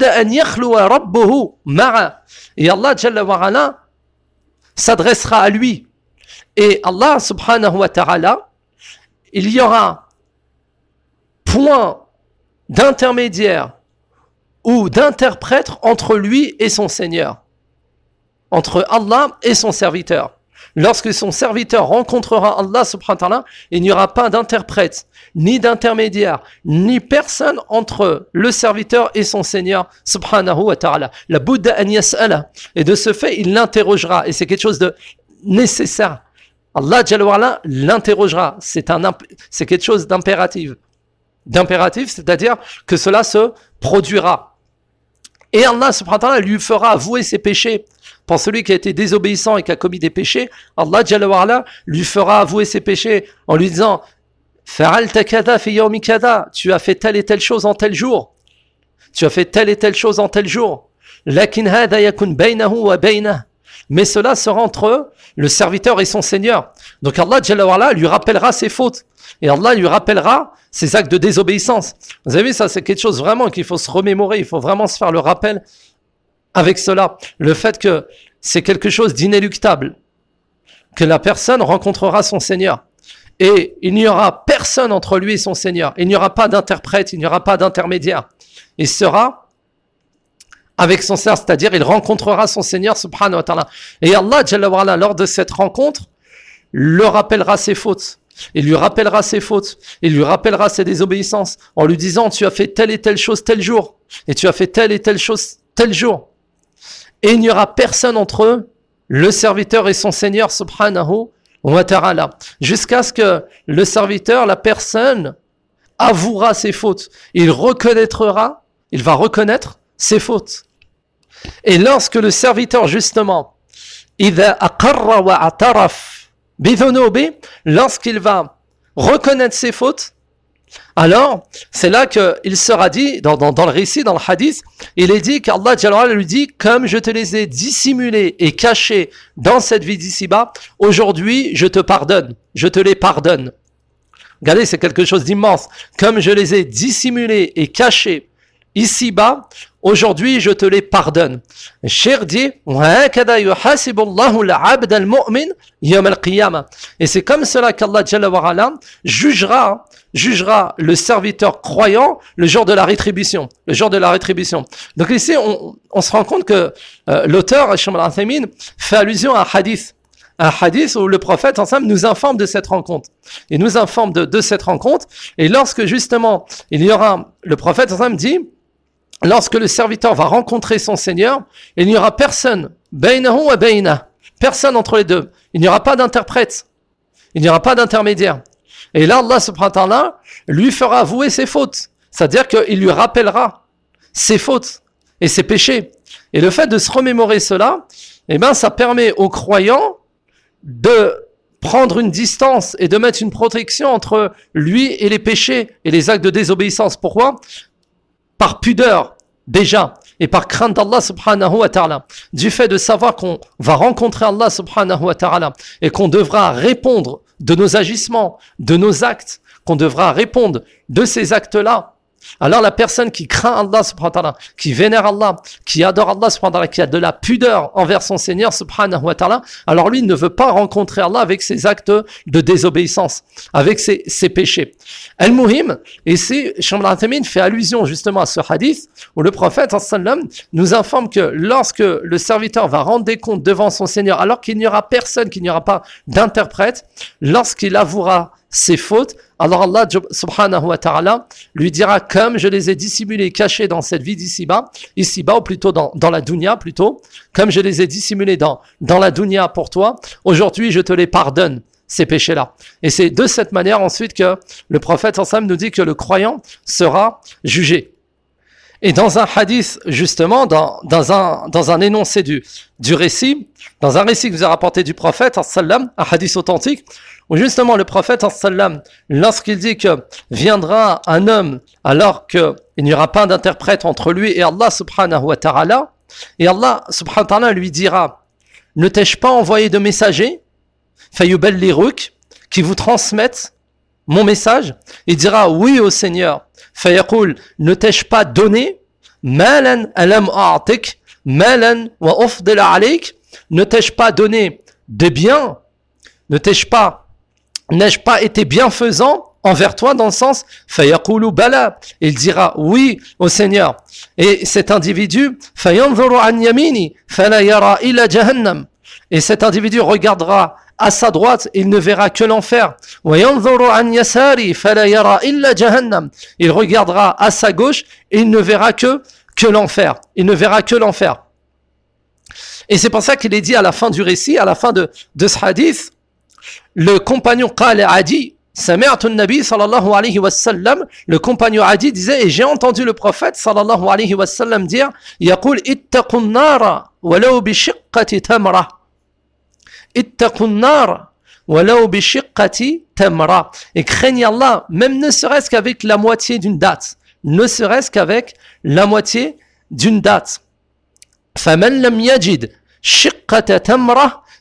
Allah Jalla wa Ala s'adressera à lui. Et Allah subhanahu wa ta'ala, il y aura point d'intermédiaire ou d'interprète entre lui et son Seigneur. Entre Allah et son serviteur. Lorsque son serviteur rencontrera Allah subhanahu wa ta'ala, il n'y aura pas d'interprète, ni d'intermédiaire, ni personne entre le serviteur et son Seigneur subhanahu wa ta'ala. La Bouddha an yas'ala. Et de ce fait, il l'interrogera. Et c'est quelque chose de nécessaire. Allah Jalla wa Ala l'interrogera. C'est un, c'est quelque chose d'impératif. D'impératif, c'est-à-dire que cela se produira. Et Allah subhanahu wa ta'ala lui fera avouer ses péchés. Pour celui qui a été désobéissant et qui a commis des péchés, Allah Jalla wa Ala lui fera avouer ses péchés en lui disant Fa'alta kada fi yawmi kada, tu as fait telle et telle chose en tel jour. Tu as fait telle et telle chose en tel jour. Lakin hada yakun baynahu wa baynah. Mais cela sera entre le serviteur et son Seigneur. Donc Allah Jalla wa Ala lui rappellera ses fautes. Et Allah lui rappellera ses actes de désobéissance. Vous avez vu, ça c'est quelque chose vraiment qu'il faut se remémorer. Il faut vraiment se faire le rappel avec cela. Le fait que c'est quelque chose d'inéluctable, que la personne rencontrera son Seigneur. Et il n'y aura personne entre lui et son Seigneur. Il n'y aura pas d'interprète, il n'y aura pas d'intermédiaire. Il sera avec son Seigneur, c'est-à-dire il rencontrera son Seigneur subhanahu wa ta'ala. Et Allah, Jalla wa ala, lors de cette rencontre, le rappellera ses fautes. Il lui rappellera ses fautes. Il lui rappellera ses désobéissances en lui disant, tu as fait telle et telle chose tel jour. Et tu as fait telle et telle chose tel jour. Et il n'y aura personne entre eux, le serviteur et son Seigneur subhanahu wa ta'ala. Jusqu'à ce que le serviteur, la personne, avouera ses fautes. Il reconnaîtra, il va reconnaître ses fautes. Et lorsque le serviteur, justement, إِذَا أَقَرَّ وَأَعْتَرَفَ بِذُنُوبِهِ, lorsqu'il va reconnaître ses fautes, alors c'est là qu'il sera dit, dans, dans, dans le récit, dans le hadith, il est dit qu'Allah Jalla wa ala lui dit, comme je te les ai dissimulés et cachés dans cette vie d'ici-bas, aujourd'hui je te pardonne, je te les pardonne. Regardez, c'est quelque chose d'immense. Comme je les ai dissimulés et cachés ici-bas, aujourd'hui je te les pardonne. Le cheikh dit, et c'est comme cela qu'Allah Jalla wa ala jugera, jugera le serviteur croyant le jour de la rétribution. Le jour de la rétribution. Donc ici, on, on se rend compte que euh, l'auteur, Cheikh Al-Uthaymin, fait allusion à un hadith. Un hadith où le prophète ensemble nous informe de cette rencontre. Il nous informe de, de cette rencontre. Et lorsque justement, il y aura, le prophète ensemble dit, lorsque le serviteur va rencontrer son Seigneur, il n'y aura personne, bainahu wa bainah, personne entre les deux. Il n'y aura pas d'interprète. Il n'y aura pas d'intermédiaire. Et là, Allah subhanahu wa ta'ala lui fera avouer ses fautes. C'est-à-dire qu'il lui rappellera ses fautes et ses péchés. Et le fait de se remémorer cela, eh ben, ça permet aux croyants de prendre une distance et de mettre une protection entre lui et les péchés et les actes de désobéissance. Pourquoi ? Par pudeur, déjà, et par crainte d'Allah subhanahu wa ta'ala. Du fait de savoir qu'on va rencontrer Allah subhanahu wa ta'ala et qu'on devra répondre de nos agissements, de nos actes, qu'on devra répondre de ces actes-là. Alors la personne qui craint Allah subhanahu wa ta'ala, qui vénère Allah, qui adore Allah subhanahu wa ta'ala, qui a de la pudeur envers son Seigneur subhanahu wa ta'ala, alors lui ne veut pas rencontrer Allah avec ses actes de désobéissance, avec ses, ses péchés. Al-Muhim, ici, Cheikh Al-Uthaymin fait allusion justement à ce hadith où le prophète sallam nous informe que lorsque le serviteur va rendre des comptes devant son Seigneur, alors qu'il n'y aura personne, qu'il n'y aura pas d'interprète, lorsqu'il avouera ses fautes, alors Allah subhanahu wa ta'ala lui dira, comme je les ai dissimulés, cachés dans cette vie d'ici-bas, ici-bas, ou plutôt dans, dans la dunya, plutôt, comme je les ai dissimulés dans, dans la dunya pour toi, aujourd'hui je te les pardonne, ces péchés-là. Et c'est de cette manière ensuite que le prophète ensemble nous dit que le croyant sera jugé. Et dans un hadith, justement, dans, dans, un, dans un énoncé du, du récit, dans un récit que vous a rapporté du prophète, sallam, un hadith authentique, où justement le prophète, sallam, lorsqu'il dit que viendra un homme alors qu'il n'y aura pas d'interprète entre lui et Allah subhanahu wa ta'ala, et Allah subhanahu wa ta'ala lui dira, ne t'ai-je pas envoyé de messagers, fayuballighuk, qui vous transmettent mon message? Il dira, oui au Seigneur. Fayaqul, ne t'ai-je pas donné, malan alam a'tik, malan wa ufdil alayk, ne t'ai-je pas donné de biens, ne t'ai-je pas, n'ai-je pas été bienfaisant envers toi, dans le sens, fayaqulu bala, il dira oui au Seigneur. Et cet individu, fayanzuru an yamini, fala yara illa jahannam, et cet individu regardera à sa droite, il ne verra que l'enfer. Il regardera à sa gauche, et il ne verra que, que l'enfer. Il ne verra que l'enfer. Et c'est pour ça qu'il est dit à la fin du récit, à la fin de, de ce hadith, le compagnon Qala Adi, Sami'tu an-Nabi sallallahu alayhi wa sallam, le compagnon Adi disait, et j'ai entendu le prophète sallallahu alayhi wa sallam dire, yaqul ittaqun nara walau bi shiqqati tamra. Ittaqun nar walau bi shiqqati tamra. Et craignez Allah, même ne serait-ce qu'avec la moitié d'une date. Ne serait-ce qu'avec la moitié d'une date. Faman lam yajid shiqqata tamra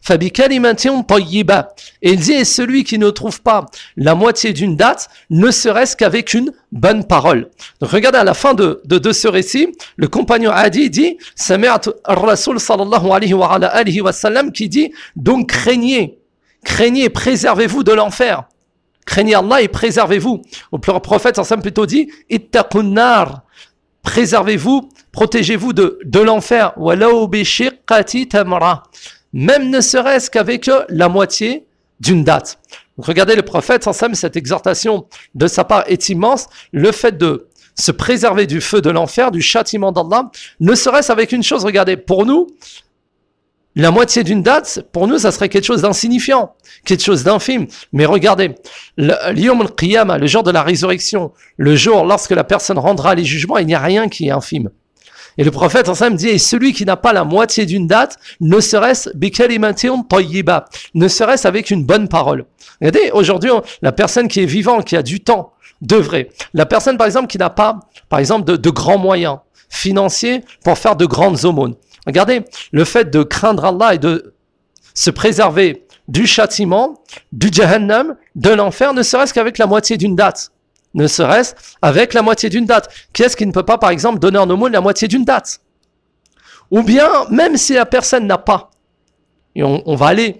فَبِكَلِمَةٍ طَيِّبَةٍ. Et il dit, et celui qui ne trouve pas la moitié d'une date, ne serait-ce qu'avec une bonne parole. Donc regardez à la fin de, de, de ce récit, le compagnon Adi dit, سَمِعْتُ الرَّسُولِ sallallahu alayhi wa ala alihi wa sallam, qui dit, donc craignez, craignez, préservez-vous de l'enfer. Craignez Allah et préservez-vous. Ou le prophète sallam plutôt dit, ittaqun nar. Préservez-vous, protégez-vous de, de l'enfer. وَلَوْ بِشِقَّةِ تَمْرَةٍ. Même ne serait-ce qu'avec la moitié d'une date. Donc regardez le prophète, ensemble, cette exhortation de sa part est immense. Le fait de se préserver du feu de l'enfer, du châtiment d'Allah, ne serait-ce avec une chose, regardez, pour nous, la moitié d'une date, pour nous, ça serait quelque chose d'insignifiant, quelque chose d'infime. Mais regardez, l'Yawm al-Qiyamah, le jour de la résurrection, le jour lorsque la personne rendra les jugements, il n'y a rien qui est infime. Et le prophète ensemble dit, et celui qui n'a pas la moitié d'une date, ne serait-ce bikalimatin tayyiba, ne serait-ce avec une bonne parole. Regardez, aujourd'hui, la personne qui est vivante, qui a du temps d'œuvrer, la personne par exemple qui n'a pas, par exemple, de, de grands moyens financiers pour faire de grandes aumônes. Regardez, le fait de craindre Allah et de se préserver du châtiment, du jahannam, de l'enfer, ne serait-ce qu'avec la moitié d'une date. Ne serait-ce avec la moitié d'une date. Qui est-ce qui ne peut pas, par exemple, donner en aumône la moitié d'une date? Ou bien, même si la personne n'a pas, et on, on va aller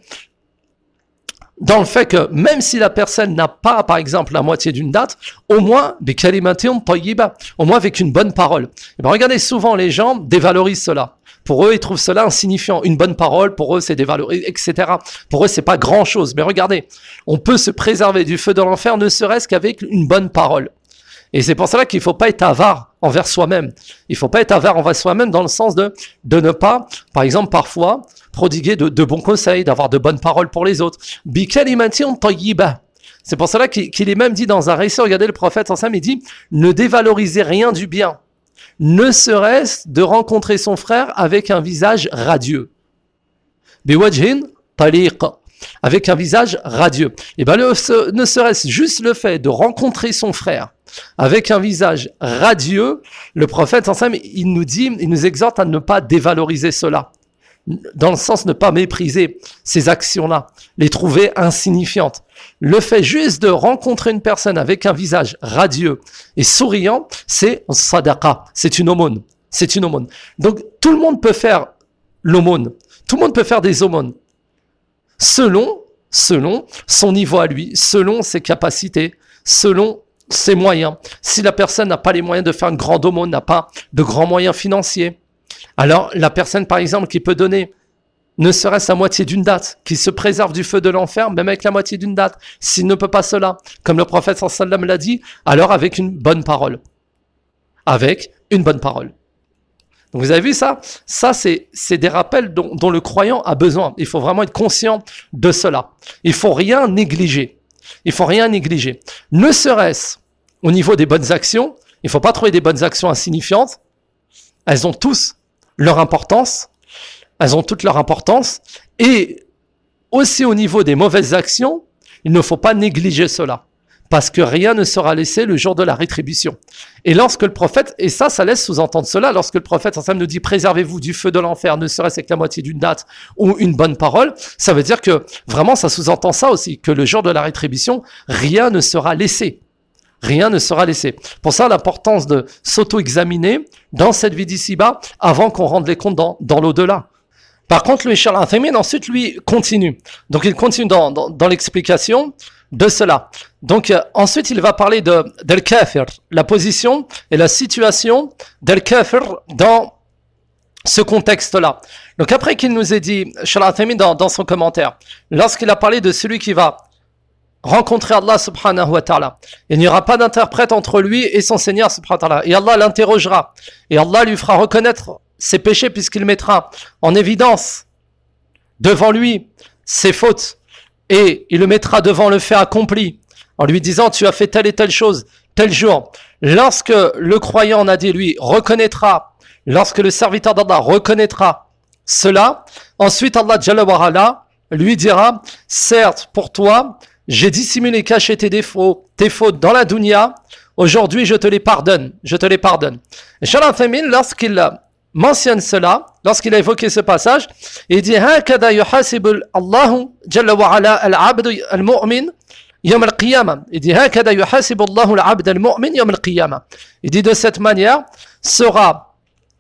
dans le fait que même si la personne n'a pas, par exemple, la moitié d'une date, au moins, au moins avec une bonne parole. Et bien, regardez, souvent les gens dévalorisent cela. Pour eux, ils trouvent cela insignifiant. Une bonne parole, pour eux, c'est dévalorisé, et cetera. Pour eux, c'est pas grand chose. Mais regardez, on peut se préserver du feu de l'enfer, ne serait-ce qu'avec une bonne parole. Et c'est pour cela qu'il faut pas être avare envers soi-même. Il faut pas être avare envers soi-même dans le sens de, de ne pas, par exemple, parfois, prodiguer de, de bons conseils, d'avoir de bonnes paroles pour les autres. Bi kalimatin tayyibah. C'est pour cela qu'il, qu'il est même dit dans un récit, regardez le prophète ensemble, il dit, ne dévalorisez rien du bien. Ne serait-ce de rencontrer son frère avec un visage radieux. Biwajhin taliq, avec un visage radieux. Et ben, le, ce, ne serait-ce juste le fait de rencontrer son frère avec un visage radieux, le prophète ensemble, il nous dit, il nous exhorte à ne pas dévaloriser cela. Dans le sens de ne pas mépriser ces actions-là, les trouver insignifiantes. Le fait juste de rencontrer une personne avec un visage radieux et souriant, c'est sadaqa, c'est une aumône, c'est une aumône. Donc tout le monde peut faire l'aumône, tout le monde peut faire des aumônes, selon, selon son niveau à lui, selon ses capacités, selon ses moyens. Si la personne n'a pas les moyens de faire une grande aumône, n'a pas de grands moyens financiers, alors la personne par exemple qui peut donner ne serait-ce la moitié d'une date, qui se préserve du feu de l'enfer, même avec la moitié d'une date, s'il ne peut pas cela, comme le prophète sallallahu alayhi wa sallam l'a dit, alors avec une bonne parole. Avec une bonne parole. Donc vous avez vu ça? Ça, c'est, c'est des rappels dont, dont le croyant a besoin. Il faut vraiment être conscient de cela. Il faut rien négliger. Il faut rien négliger. Ne serait-ce au niveau des bonnes actions, il ne faut pas trouver des bonnes actions insignifiantes. Elles ont tous leur importance. Elles ont toute leur importance. Et aussi au niveau des mauvaises actions, il ne faut pas négliger cela. Parce que rien ne sera laissé le jour de la rétribution. Et lorsque le prophète, et ça, ça laisse sous-entendre cela, lorsque le prophète ensemble nous dit « préservez-vous du feu de l'enfer, ne serait-ce que la moitié d'une date ou une bonne parole », ça veut dire que vraiment ça sous-entend ça aussi, que le jour de la rétribution, rien ne sera laissé. Rien ne sera laissé. Pour ça, l'importance de s'auto-examiner dans cette vie d'ici-bas avant qu'on rende les comptes dans, dans l'au-delà. Par contre, lui, Charles Al-Uthaymin, ensuite, lui, continue. Donc, il continue dans, dans, dans l'explication de cela. Donc, euh, ensuite, il va parler de, del kafir, la position et la situation del kafir dans ce contexte-là. Donc, après qu'il nous ait dit, Charles Al-Uthaymin, dans, dans son commentaire, lorsqu'il a parlé de celui qui va rencontrer Allah subhanahu wa ta'ala, il n'y aura pas d'interprète entre lui et son Seigneur subhanahu wa ta'ala. Et Allah l'interrogera. Et Allah lui fera reconnaître ses péchés puisqu'il mettra en évidence devant lui ses fautes et il le mettra devant le fait accompli en lui disant tu as fait telle et telle chose tel jour. Lorsque le croyant en a dit lui reconnaîtra, lorsque le serviteur d'Allah reconnaîtra cela, ensuite Allah Jalla wa Ala lui dira certes pour toi j'ai dissimulé, caché tes défauts, tes fautes dans la dunya, aujourd'hui je te les pardonne, je te les pardonne. Et Charles Al-Uthaymin, lorsqu'il mentionne cela, lorsqu'il a évoqué ce passage, il dit هكذا يحاسب الله جل وعلا العبد المؤمن يوم القيامة. Il dit هكذا يحاسب الله العبد المؤمن يوم القيامة. Il dit de cette manière sera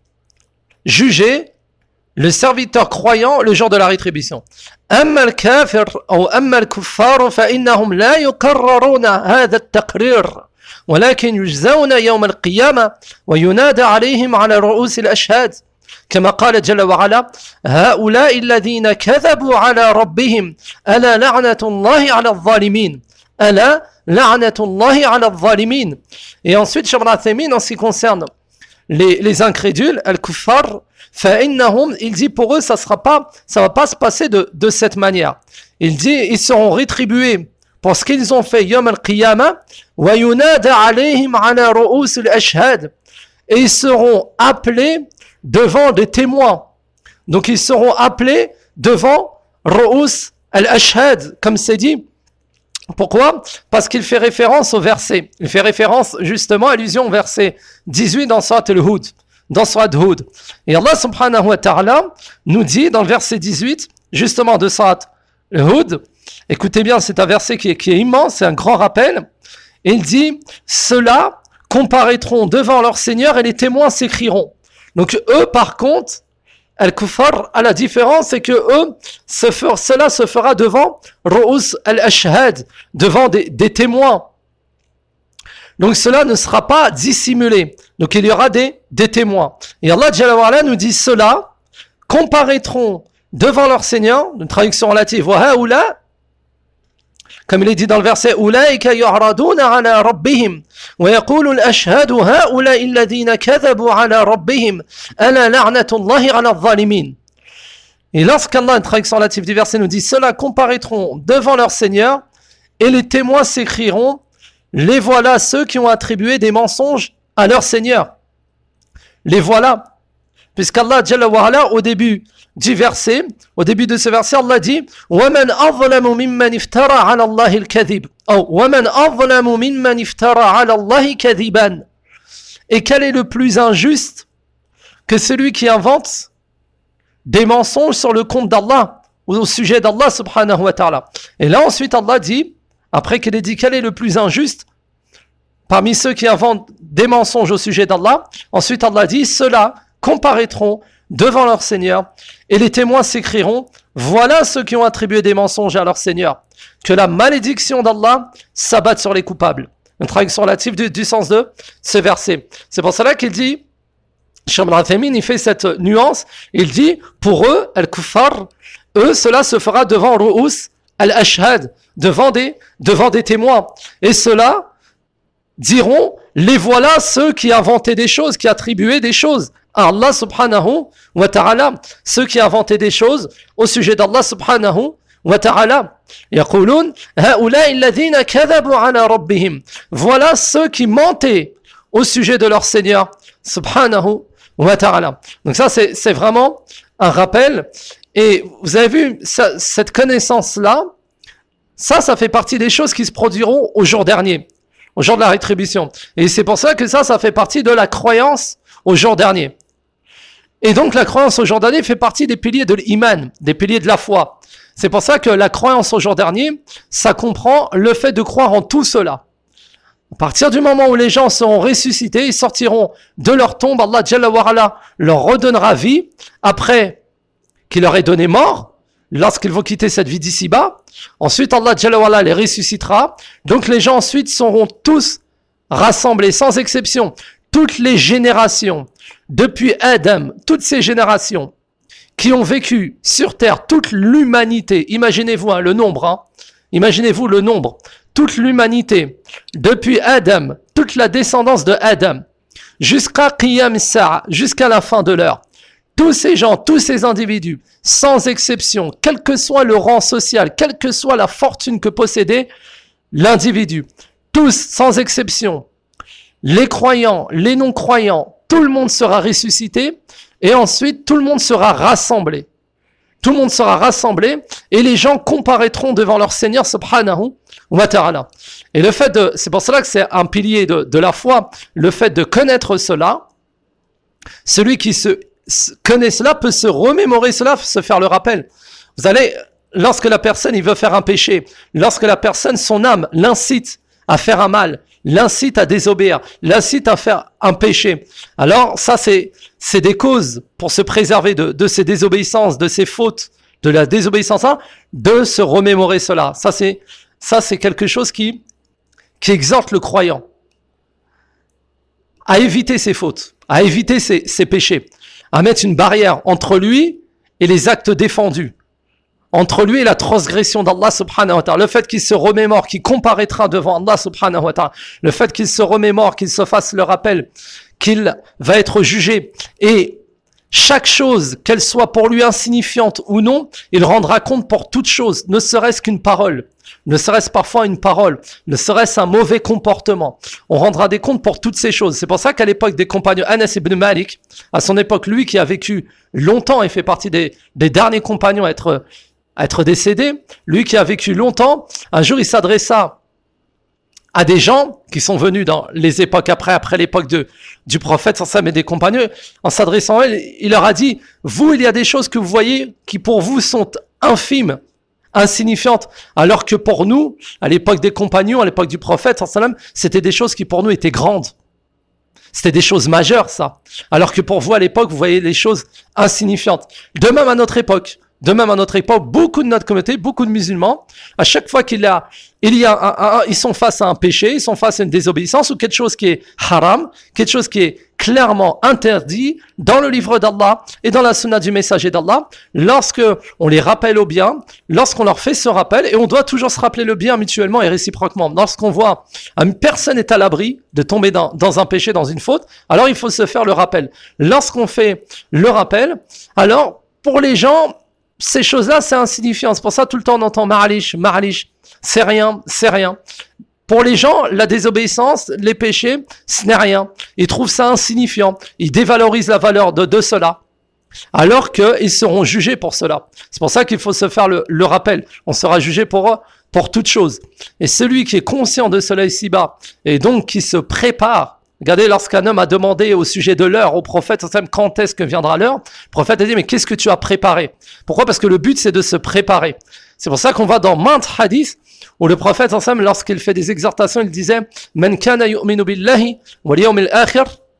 jugé le serviteur croyant le jour de la rétribution. أما الكافر أو أما الكفار فإنهم لا يكررون هذا التقرير ولكن يجزون يوم القيامة وينادى عليهم على رؤوس الأشهاد كما قال جل وعلا هؤلاء الذين كذبوا على ربهم ألا لعنة الله على الظالمين ألا لعنة الله على الظالمين. Et ensuite Cheikh Ibn Uthaymin en ce qui concerne les, les incrédules, al-kuffar, فإنهم, il dit pour eux ça sera pas, ça va pas se passer de, de cette manière. Il dit ils seront rétribués pour ce qu'ils ont fait yom al-qiyamah wa yunada alayhim ala ru'us al-ashhad, et ils seront appelés devant des témoins. Donc ils seront appelés devant ru'us al-ashhad, comme c'est dit. Pourquoi? Parce qu'il fait référence au verset. Il fait référence justement, allusion au verset dix-huit dans Surat al-Hud. Dans Surat Hud. Et Allah subhanahu wa ta'ala nous dit dans le verset dix-huit, justement de Surat Hud, écoutez bien, c'est un verset qui est, qui est immense, c'est un grand rappel. Et il dit, ceux-là comparaîtront devant leur Seigneur et les témoins s'écrieront. Donc eux, par contre, al-kuffar, à la différence, c'est que eux, se fer, cela se fera devant ru'us al-ashhad, devant des, des témoins. Donc cela ne sera pas dissimulé. Donc il y aura des, des témoins. Et Allah Jalla wa Ala nous dit, ceux-là comparaîtront devant leur Seigneur, une traduction relative, wa haoula, comme il est dit dans le verset, ulaika yu'raduna ala rabbihim wa yaqulu al-ashhadu haoula alladhina kadhabu ala rabbihim ala la'natullahi ala adh-dhalimin. Et lorsqu'Allah, une traduction relative du verset nous dit, ceux-là comparaîtront devant leur Seigneur et les témoins s'écrieront, les voilà ceux qui ont attribué des mensonges à leur Seigneur. Les voilà. Puisqu'Allah Jalla wa Ala, au début du verset, au début de ce verset, Allah dit وَمَنْ أَظْلَمُ مِمَّنِ افْتَرَى عَلَى اللَّهِ الْكَذِبِ ou وَمَنْ أَظْلَمُ مِمَّنِ افْتَرَى عَلَى اللَّهِ كَذِبًا. Et quel est le plus injuste que celui qui invente des mensonges sur le compte d'Allah ou au sujet d'Allah subhanahu wa ta'ala. Et là ensuite Allah dit, après qu'il ait dit quel est le plus injuste parmi ceux qui inventent des mensonges au sujet d'Allah, ensuite Allah dit, ceux-là comparaîtront devant leur Seigneur et les témoins s'écrieront, voilà ceux qui ont attribué des mensonges à leur Seigneur, que la malédiction d'Allah s'abatte sur les coupables. Une traduction relative du, du sens de ce verset. C'est pour cela qu'il dit, Cheikh Ibn Uthaymin, il fait cette nuance, il dit, pour eux, al-kuffar, eux, cela se fera devant ru'us al-ashhad, devant des, devant des témoins. Et ceux-là diront, les voilà ceux qui inventaient des choses, qui attribuaient des choses à Allah subhanahu wa ta'ala. Ceux qui inventaient des choses au sujet d'Allah subhanahu wa ta'ala. Yaqulun, ha'ula'i alladhina kadhabu ala rabbihim. Voilà ceux qui mentaient au sujet de leur Seigneur subhanahu wa ta'ala. Donc ça, c'est, c'est vraiment un rappel. Et vous avez vu, ça, cette connaissance-là, ça, ça fait partie des choses qui se produiront au jour dernier, au jour de la rétribution. Et c'est pour ça que ça, ça fait partie de la croyance au jour dernier. Et donc, la croyance au jour dernier fait partie des piliers de l'iman, des piliers de la foi. C'est pour ça que la croyance au jour dernier, ça comprend le fait de croire en tout cela. À partir du moment où les gens seront ressuscités, ils sortiront de leur tombe, Allah Jalla wa Ala leur redonnera vie, après qu'il leur ait donné mort, lorsqu'ils vont quitter cette vie d'ici-bas. Ensuite, Allah Jalla wa Ala les ressuscitera. Donc les gens ensuite seront tous rassemblés, sans exception. Toutes les générations, depuis Adam, toutes ces générations qui ont vécu sur terre, toute l'humanité, imaginez-vous hein, le nombre, hein, imaginez-vous le nombre, toute l'humanité, depuis Adam, toute la descendance de Adam, jusqu'à Qiyam Sa'a, jusqu'à la fin de l'heure, tous ces gens, tous ces individus, sans exception, quel que soit le rang social, quelle que soit la fortune que possédait l'individu, tous, sans exception, les croyants, les non-croyants, tout le monde sera ressuscité et ensuite tout le monde sera rassemblé. Tout le monde sera rassemblé et les gens comparaîtront devant leur Seigneur subhanahu wa ta'ala. Et le fait de, c'est pour cela que c'est un pilier de, de la foi, le fait de connaître cela, celui qui se connaît cela, peut se remémorer cela, se faire le rappel. Vous allez, lorsque la personne, il veut faire un péché, lorsque la personne, son âme, l'incite à faire un mal, l'incite à désobéir, l'incite à faire un péché. Alors, ça, c'est, c'est des causes pour se préserver de, de ces désobéissances, de ces fautes, de la désobéissance, hein, de se remémorer cela. Ça, c'est, ça, c'est quelque chose qui, qui exhorte le croyant à éviter ses fautes, à éviter ses, ses péchés, à mettre une barrière entre lui et les actes défendus, entre lui et la transgression d'Allah subhanahu wa ta'ala. Le fait qu'il se remémore, qu'il comparaîtra devant Allah subhanahu wa ta'ala, le fait qu'il se remémore, qu'il se fasse le rappel, qu'il va être jugé, et chaque chose, qu'elle soit pour lui insignifiante ou non, il rendra compte pour toute chose, ne serait-ce qu'une parole, ne serait-ce parfois une parole, ne serait-ce un mauvais comportement. On rendra des comptes pour toutes ces choses. C'est pour ça qu'à l'époque des compagnons, Anas ibn Malik, à son époque, lui qui a vécu longtemps et fait partie des, des derniers compagnons à être, à être décédés, lui qui a vécu longtemps, un jour il s'adressa à des gens qui sont venus dans les époques après, après l'époque de, du prophète, sans ça, mais des compagnons, en s'adressant à eux, il leur a dit, vous, il y a des choses que vous voyez qui pour vous sont infimes, insignifiantes, alors que pour nous, à l'époque des compagnons, à l'époque du prophète, sans salam, c'était des choses qui pour nous étaient grandes. C'était des choses majeures, ça. Alors que pour vous, à l'époque, vous voyez les choses insignifiantes. De même à notre époque, de même à notre époque, beaucoup de notre communauté, beaucoup de musulmans, à chaque fois qu'il y a, il y a un, un, ils sont face à un péché, ils sont face à une désobéissance ou quelque chose qui est haram, quelque chose qui est clairement interdit dans le livre d'Allah et dans la sunna du messager d'Allah, lorsque on les rappelle au bien, lorsqu'on leur fait ce rappel, et on doit toujours se rappeler le bien mutuellement et réciproquement. Lorsqu'on voit une personne est à l'abri de tomber dans, dans un péché, dans une faute, alors il faut se faire le rappel. Lorsqu'on fait le rappel, alors pour les gens, ces choses-là, c'est insignifiant. C'est pour ça, tout le temps, on entend ma'alish, ma'alish. C'est rien, c'est rien. Pour les gens, la désobéissance, les péchés, ce n'est rien. Ils trouvent ça insignifiant. Ils dévalorisent la valeur de, de cela. Alors qu'ils seront jugés pour cela. C'est pour ça qu'il faut se faire le, le rappel. On sera jugé pour, pour toute chose. Et celui qui est conscient de cela ici-bas, et donc qui se prépare. Regardez, lorsqu'un homme a demandé au sujet de l'heure au prophète, quand est-ce que viendra l'heure, le prophète a dit, mais qu'est-ce que tu as préparé? Pourquoi? Parce que le but, c'est de se préparer. C'est pour ça qu'on va dans maintes hadiths, où le prophète, lorsqu'il fait des exhortations, il disait, Man kana yu'minu billahi wal yawmil akhir,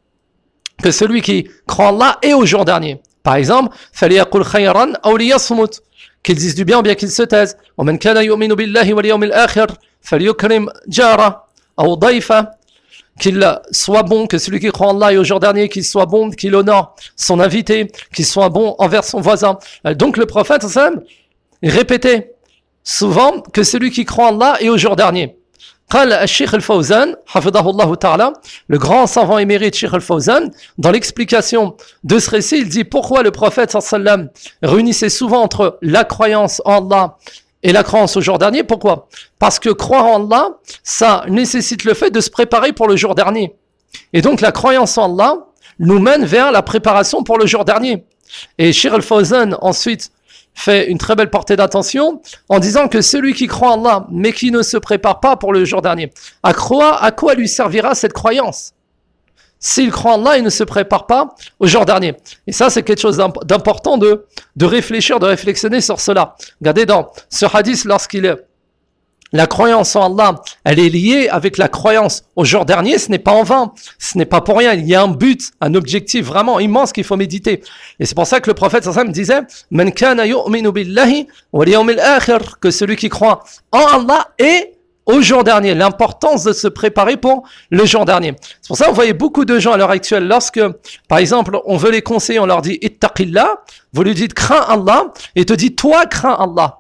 que celui qui croit en Allah et au jour dernier. Par exemple, فَلْيَقُلْ خَيْرًا أَوْ لِيَصْمُتْ, qu'il dise du bien ou bien qu'il se taise. وَمَنْ كَانَ يُؤْمِنُ بِاللَّهِ وَالْيَوْمِ الْآخِرِ فَلْيُكْرِمْ جَارَهُ أَوْ ضَيْفَهُ, qu'il soit bon, que celui qui croit en Allah et au jour dernier, qu'il soit bon, qu'il honore son invité, qu'il soit bon envers son voisin. Donc le prophète, il répétait souvent que celui qui croit en Allah et au jour dernier. قال الشيخ الفوزان حفظه الله تعالى, le grand savant émérite Cheikh al-Fawzan, dans l'explication de ce récit, il dit pourquoi le prophète sallallahu alayhi wa sallam réunissait souvent entre la croyance en Allah et la croyance au jour dernier. Pourquoi? Parce que croire en Allah, ça nécessite le fait de se préparer pour le jour dernier. Et donc la croyance en Allah nous mène vers la préparation pour le jour dernier. Et Cheikh al-Fawzan ensuite fait une très belle portée d'attention en disant que celui qui croit en Allah mais qui ne se prépare pas pour le jour dernier, à quoi, à quoi lui servira cette croyance s'il croit en Allah et ne se prépare pas au jour dernier? Et ça, c'est quelque chose d'important de, de réfléchir, de réflexionner sur cela. Regardez dans ce hadith, lorsqu'il est la croyance en Allah, elle est liée avec la croyance au jour dernier, ce n'est pas en vain, ce n'est pas pour rien, il y a un but, un objectif vraiment immense qu'il faut méditer. Et c'est pour ça que le prophète sallallahu alayhi wa sallam disait Man kana yu'minu billahi wal yawmil akhir, que celui qui croit en Allah et au jour dernier, l'importance de se préparer pour le jour dernier. C'est pour ça que vous voyez beaucoup de gens à l'heure actuelle, lorsque, par exemple, on veut les conseiller, on leur dit ittaqillah, vous lui dites crains Allah, et te dit toi crains Allah.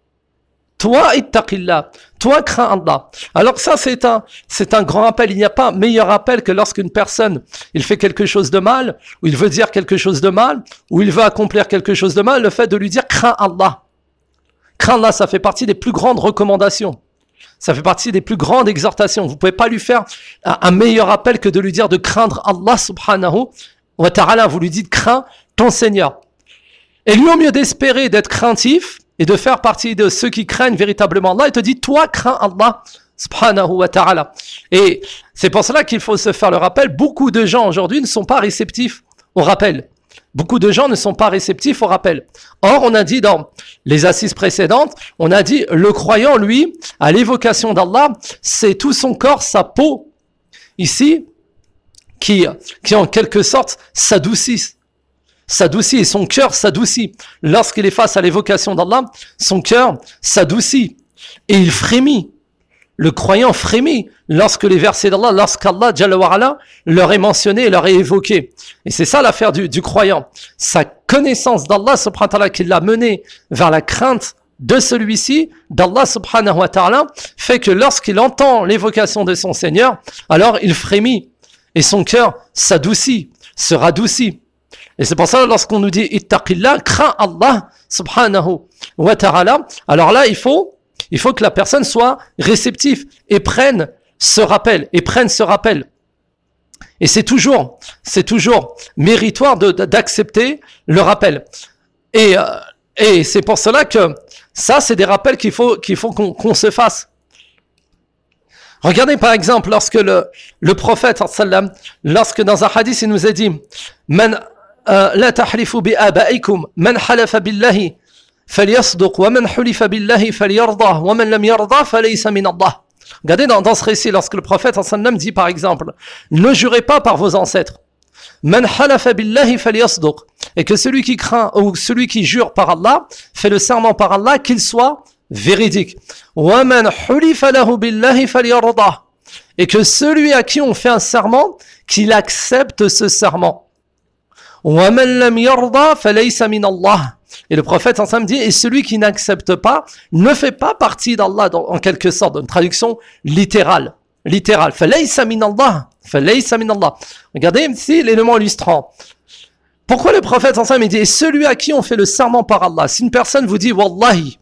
Toi, ittaqillah. Toi, crains Allah. Alors ça, c'est un, c'est un grand rappel. Il n'y a pas meilleur rappel que lorsqu'une personne, il fait quelque chose de mal, ou il veut dire quelque chose de mal, ou il veut accomplir quelque chose de mal, le fait de lui dire crains Allah. Crains Allah, ça fait partie des plus grandes recommandations. Ça fait partie des plus grandes exhortations. Vous pouvez pas lui faire un, un meilleur rappel que de lui dire de craindre Allah subhanahu wa ta'ala. Vous lui dites crains ton Seigneur. Et lui, au mieux d'espérer d'être craintif, et de faire partie de ceux qui craignent véritablement Allah, il te dit, toi, crains Allah, subhanahu wa ta'ala. Et c'est pour cela qu'il faut se faire le rappel. Beaucoup de gens aujourd'hui ne sont pas réceptifs au rappel. Beaucoup de gens ne sont pas réceptifs au rappel. Or, on a dit dans les assises précédentes, on a dit le croyant, lui, à l'évocation d'Allah, c'est tout son corps, sa peau, ici, qui, qui en quelque sorte s'adoucissent. S'adoucit et son cœur s'adoucit. Lorsqu'il est face à l'évocation d'Allah, son cœur s'adoucit et il frémit. Le croyant frémit lorsque les versets d'Allah, lorsqu'Allah Jalla wa Ala leur est mentionné et leur est évoqué. Et c'est ça l'affaire du, du croyant. Sa connaissance d'Allah subhanahu wa ta'ala qui l'a mené vers la crainte de celui-ci, d'Allah subhanahu wa ta'ala, fait que lorsqu'il entend l'évocation de son Seigneur, alors il frémit et son cœur s'adoucit, se radoucit. Et c'est pour ça, lorsqu'on nous dit « Ittaqillah », crains Allah subhanahu wa ta'ala, alors là, il faut, il faut que la personne soit réceptive et prenne ce rappel, et prenne ce rappel. Et c'est toujours, c'est toujours méritoire de, de, d'accepter le rappel. Et, euh, et c'est pour cela que ça, c'est des rappels qu'il faut, qu'il faut qu'on, qu'on se fasse. Regardez par exemple, lorsque le, le prophète, lorsque dans un hadith, il nous a dit « Man لا تحلفوا بآبائكم من حلف بالله فليصدق ومن حلف بالله فليرضى ومن لم يرضى فليس من الله » Regardez dans, dans ce récit, lorsque le prophète sallam dit par exemple « Ne jurez pas par vos ancêtres. » Man halafa billahi falyasduq. Et que celui qui craint ou celui qui jure par Allah fait le serment par Allah qu'il soit véridique. Wa man hulifa lahu billahi falyarda. Et que celui à qui on fait un serment, qu'il accepte ce serment. Wa man lam yarda falaysa min Allah. Et le prophète ensemble dit, et celui qui n'accepte pas ne fait pas partie d'Allah, en quelque sorte, une traduction littérale. Littérale. Falaysa min Allah. Falaysa min Allah. Regardez ici l'élément illustrant. Pourquoi le prophète ensemble dit, et celui à qui on fait le serment par Allah, si une personne vous dit, Wallahi,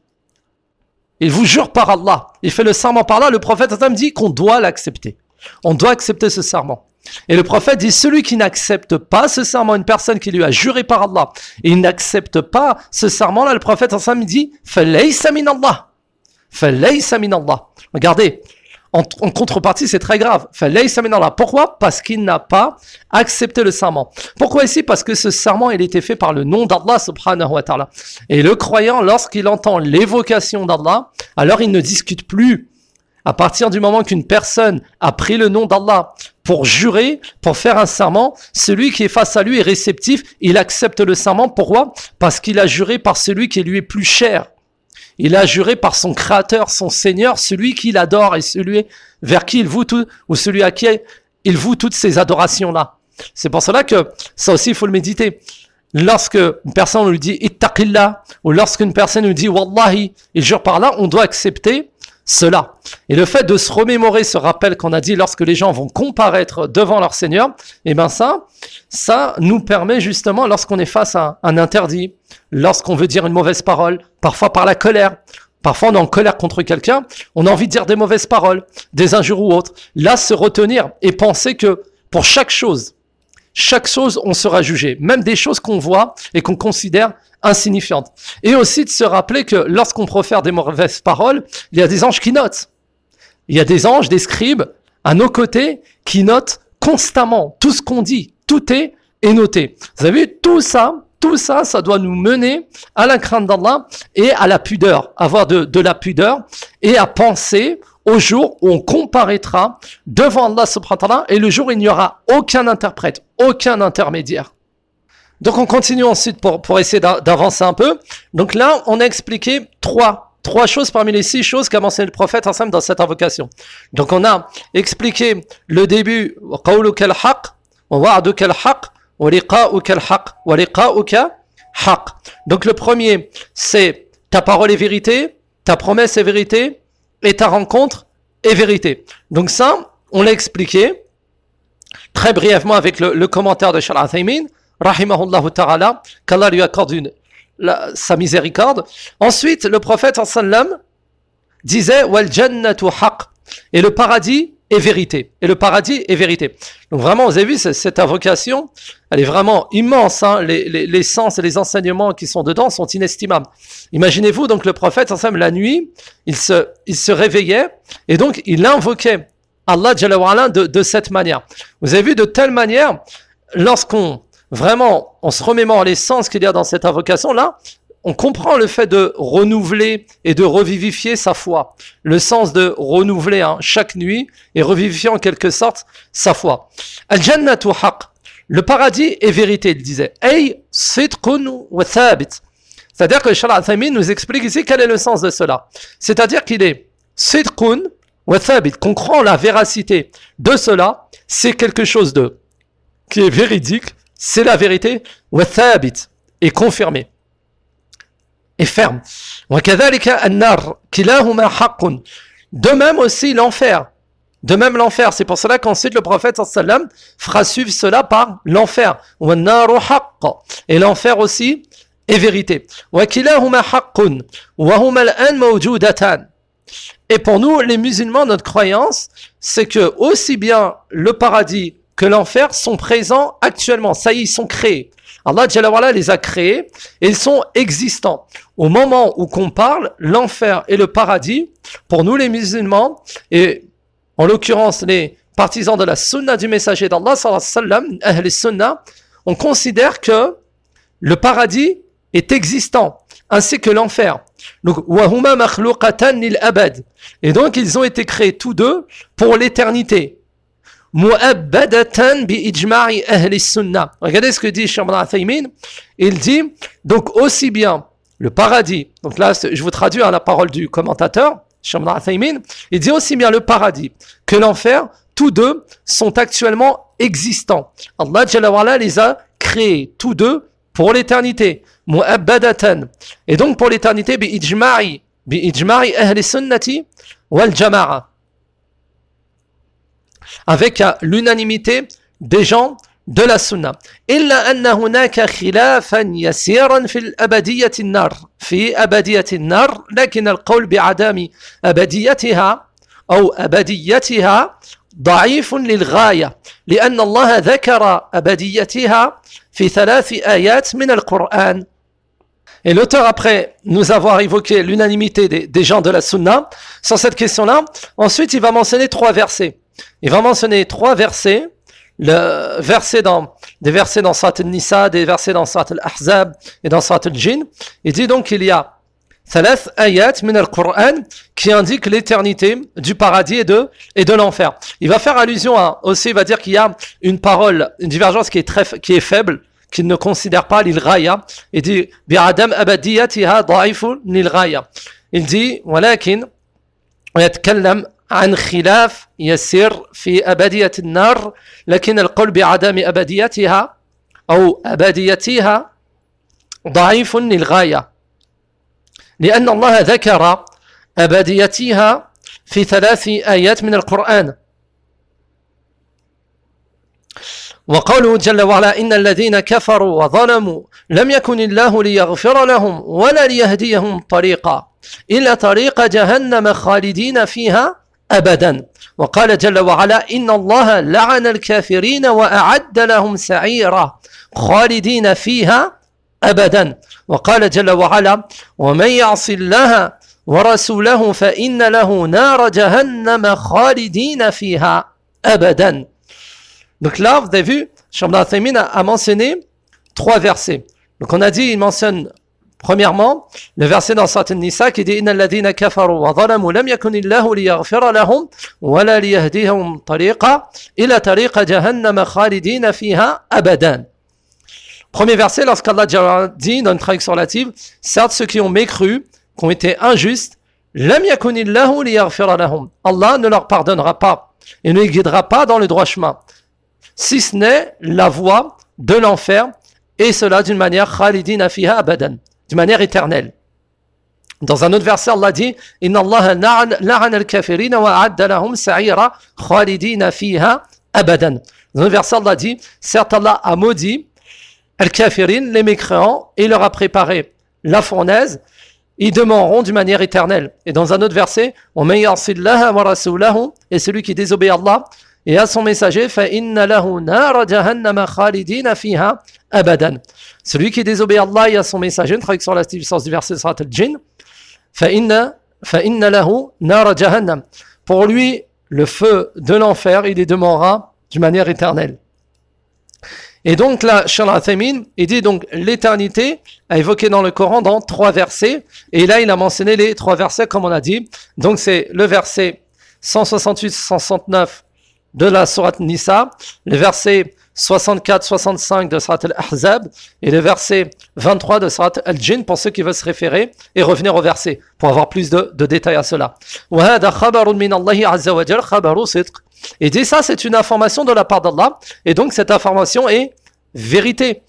il vous jure par Allah, il fait le serment par Allah, le prophète ensemble dit qu'on doit l'accepter. On doit accepter ce serment. Et le prophète dit, celui qui n'accepte pas ce serment, une personne qui lui a juré par Allah, et il n'accepte pas ce serment-là, le prophète ensemble dit, falaysa min Allah. Falaysa min Allah. Regardez, en, en contrepartie, c'est très grave. Falaysa min Allah. Pourquoi? Parce qu'il n'a pas accepté le serment. Pourquoi ici? Parce que ce serment, il était fait par le nom d'Allah subhanahu wa ta'ala. Et le croyant, lorsqu'il entend l'évocation d'Allah, alors il ne discute plus. À partir du moment qu'une personne a pris le nom d'Allah pour jurer, pour faire un serment, celui qui est face à lui est réceptif, il accepte le serment. Pourquoi? Parce qu'il a juré par celui qui lui est plus cher. Il a juré par son créateur, son Seigneur, celui qu'il adore et celui vers qui il voue tout, ou celui à qui il voue toutes ces adorations-là. C'est pour cela que ça aussi, il faut le méditer. Lorsque une personne lui dit « Ittaqillah » ou lorsqu'une personne nous dit « Wallahi » il jure par là, on doit accepter cela. Et le fait de se remémorer ce rappel qu'on a dit lorsque les gens vont comparaître devant leur Seigneur, eh ben ça, ça nous permet justement, lorsqu'on est face à un interdit, lorsqu'on veut dire une mauvaise parole, parfois par la colère, parfois on est en colère contre quelqu'un, on a envie de dire des mauvaises paroles, des injures ou autres. Là, se retenir et penser que pour chaque chose, chaque chose, on sera jugé, même des choses qu'on voit et qu'on considère insignifiantes. Et aussi de se rappeler que lorsqu'on profère des mauvaises paroles, il y a des anges qui notent. Il y a des anges, des scribes, à nos côtés, qui notent constamment tout ce qu'on dit. Tout est, est noté. Vous avez vu, tout ça, tout ça, ça doit nous mener à la crainte d'Allah et à la pudeur, avoir de, de la pudeur et à penser au jour où on comparaîtra devant Allah subhanahu wa ta'ala et le jour où il n'y aura aucun interprète, aucun intermédiaire. Donc on continue ensuite pour, pour essayer d'avancer un peu. Donc là, on a expliqué trois, trois choses parmi les six choses qu'a mentionné le prophète ensemble dans cette invocation. Donc on a expliqué le début, qawluka al-haq, wa wa'duka al-haq, wa liqa'uka al-haq, wa liqa'uka haq. Donc le premier, c'est ta parole est vérité, ta promesse est vérité, et ta rencontre est vérité. Donc ça, on l'a expliqué très brièvement avec le, le commentaire de Cheikh Al-Uthaymin, rahimahullah ta'ala, qu'Allah lui accorde une, la, sa miséricorde. Ensuite, le prophète sallam disait wal jannatu haq, et le paradis est vérité. Et le paradis est vérité. Donc vraiment, vous avez vu cette invocation, elle est vraiment immense. Hein. Les, les, les sens et les enseignements qui sont dedans sont inestimables. Imaginez-vous donc le prophète sallam la nuit, il se, il se réveillait et donc il invoquait Allah Jalla wa Ala de, de cette manière. Vous avez vu de telle manière, lorsqu'on vraiment on se remémore les sens qu'il y a dans cette invocation-là, on comprend le fait de renouveler et de revivifier sa foi. Le sens de renouveler hein, chaque nuit et revivifier en quelque sorte sa foi. Al-jannatu haqq. Le paradis est vérité, il disait. Ay sidqun wa thabit. C'est-à-dire que Cheikh Al-Uthaymin nous explique ici quel est le sens de cela. C'est-à-dire qu'il est sidqun wa thabit, qu'on croit en la véracité de cela, c'est quelque chose de qui est véridique, c'est la vérité, wa thabit, et confirmé. Et ferme. De même aussi l'enfer. De même l'enfer. C'est pour cela qu'ensuite le prophète sallam fera suivre cela par l'enfer. Et l'enfer aussi est vérité. Et pour nous, les musulmans, notre croyance, c'est que aussi bien le paradis que l'enfer sont présents actuellement. Ça y est, ils sont créés. Allah Jalla wa Ala les a créés et ils sont existants. Au moment où qu'on parle, l'enfer et le paradis, pour nous les musulmans, et en l'occurrence les partisans de la sunna du messager d'Allah, sallallahu alayhi wa sallam, ahl sunna, on considère que le paradis est existant, ainsi que l'enfer. Donc, wahuma makhluqatan lil abad. Et donc ils ont été créés tous deux pour l'éternité. Mu'abbadatan bi ijma'i ahli sunnah. Regardez ce que dit Cheikh Al-Uthaymin. Il dit donc aussi bien le paradis. Donc là, je vous traduis hein, la parole du commentateur, Cheikh Al-Uthaymin. Il dit aussi bien le paradis que l'enfer, tous deux sont actuellement existants. Allah Jalla wa Ala les a créés tous deux pour l'éternité. Mu'abbadatan. Et donc pour l'éternité bi ijma'i bi ijma'i ahli sunnati wal jama'a. Avec l'unanimité des gens de la sunna. إلا أن هناك خلافا يسيرا في الأبدية النار في أبدية النار لكن القول بعدم أبديتها أو أبديتها ضعيف للغاية لأن الله ذكر أبديتها في ثلاث آيات من القرآن. Et l'auteur, après nous avoir évoqué l'unanimité des, des gens de la sunna sur cette question-là, ensuite il va mentionner trois versets. Il va mentionner trois versets, le verset dans, des versets dans Surat al-Nisa, des versets dans Surat al-Ahzab et dans Surat al-Jinn. Il dit donc qu'il y a thalath ayat min al-Qur'an qui indiquent l'éternité du paradis et de, et de l'enfer. Il va faire allusion à, aussi, il va dire qu'il y a une parole, une divergence qui est très, qui est faible, qu'il ne considère pas l'il-ghaya. Il dit, bi'adam abadiyatiha da'ifun lil-ghaya. Il dit, walakin, yatkallam عن خلاف يسير في أبدية النار لكن القول بعدم أبديتها أو أبديتها ضعيف للغاية لأن الله ذكر أبديتها في ثلاث آيات من القرآن وقوله جل وعلا إن الذين كفروا وظلموا لم يكن الله ليغفر لهم ولا ليهديهم طريقا إلا طريق جهنم خالدين فيها أبدا وقال جل وعلا إن الله لعن الكافرين وأعد لهم سعيرا خالدين فيها أبدا وقال جل وعلا ومن يعص الله ورسوله فإن له نار جهنم خالدين فيها أبدا. Donc là, vous avez vu, Cheikh Al-Uthaymin a, a mentionné trois versets. Donc on a dit, il mentionne premièrement, le verset dans Surat al-Nisa qui dit Inna alladhina kafaru wa zalamu lam yakun illahu liyaghfira lahum wa la liyahdihum tariqa ila tariqa jahannam khalidina fiha abadan. Premier verset, lorsqu'Allah dit dans une traduction relative, certes ceux qui ont mécru, qui ont été injustes, lam yakun illahu liyaghfira lahum. Allah ne leur pardonnera pas et ne les guidera pas dans le droit chemin, si ce n'est la voie de l'enfer, et cela d'une manière khalidina fiha abadan, d'une manière éternelle. Dans un autre verset, Allah dit Inna Allah la'ana al-kafirina wa a'adda lahum sa'ira khalidina fiha abadan. Dans un autre verset, Allah dit certes Allah a maudit al-kafirin, les mécréants, et leur a préparé la fournaise, ils demeureront d'une manière éternelle. Et dans un autre verset, wa man ya'sillaha wa rasulahu, et celui qui désobéit à Allah et à son messager, فَإِنَّ لَهُ نَارَ جَهَنَّمَ خَالِدِينَ فِيهَا أَبَدًا. Celui qui désobéit à Allah et à son messager, une traduction la sens du verset de Surat al-Jinn, فَإِنَّ فَإِنَّ لَهُ نَارَ جَهَنَّمَ. Pour lui, le feu de l'enfer, il y demeurera d'une manière éternelle. Et donc là, Cheikh Al-Uthaymin, il dit donc l'éternité a évoqué dans le Coran dans trois versets. Et là, il a mentionné les trois versets comme on a dit. Donc c'est le verset cent soixante-huit cent soixante-neuf de la sourate Nisa, le verset soixante-quatre soixante-cinq de sourate Al-Ahzab et le verset vingt-trois de sourate Al-Jinn pour ceux qui veulent se référer et revenir au verset pour avoir plus de, de détails à cela. Et dit ça, c'est une information de la part d'Allah et donc cette information est vérité.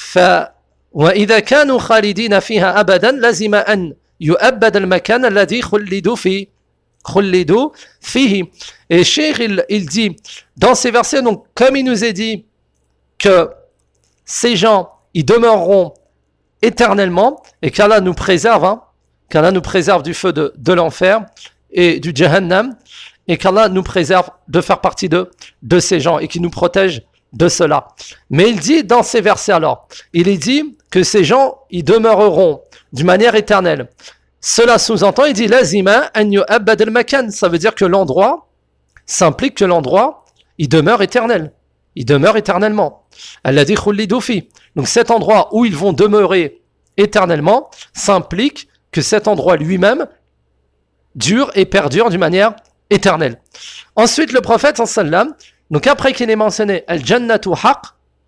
وإذا كانوا خالدين فيها أبدا لازم أن يؤبد المكان الذي خلدوا فيه خلدوا فيه. Et Cheikh il, il dit dans ces versets, donc comme il nous est dit que ces gens ils demeureront éternellement et qu'Allah nous préserve, hein, qu'Allah nous préserve du feu de, de l'enfer et du Jahannam et qu'Allah nous préserve de faire partie de, de ces gens et qui nous protège de cela. Mais il dit dans ces versets alors, il est dit que ces gens ils demeureront d'une manière éternelle. Cela sous-entend, il dit lazima an yu'abbad al-makan, ça veut dire que l'endroit, ça implique que l'endroit, il demeure éternel. Il demeure éternellement. Alladhi khulidu fi. Donc cet endroit où ils vont demeurer éternellement, ça implique que cet endroit lui-même dure et perdure d'une manière éternelle. Ensuite, le prophète sallam, donc après qu'il ait mentionné al-jannatu haqq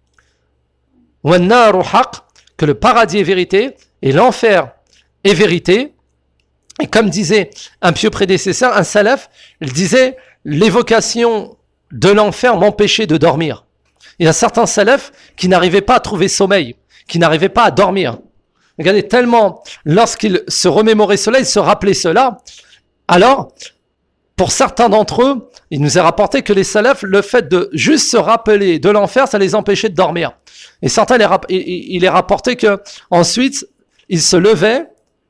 wa an-naru haqq, que le paradis est vérité et l'enfer est vérité. Et comme disait un pieux prédécesseur, un salaf, il disait l'évocation de l'enfer m'empêchait de dormir. Il y a certains salafs qui n'arrivaient pas à trouver sommeil, qui n'arrivaient pas à dormir. Regardez, tellement, lorsqu'ils se remémoraient cela, ils se rappelaient cela. Alors, pour certains d'entre eux, il nous est rapporté que les salafs, le fait de juste se rappeler de l'enfer, ça les empêchait de dormir. Et certains, il est rapporté que ensuite, ils se levaient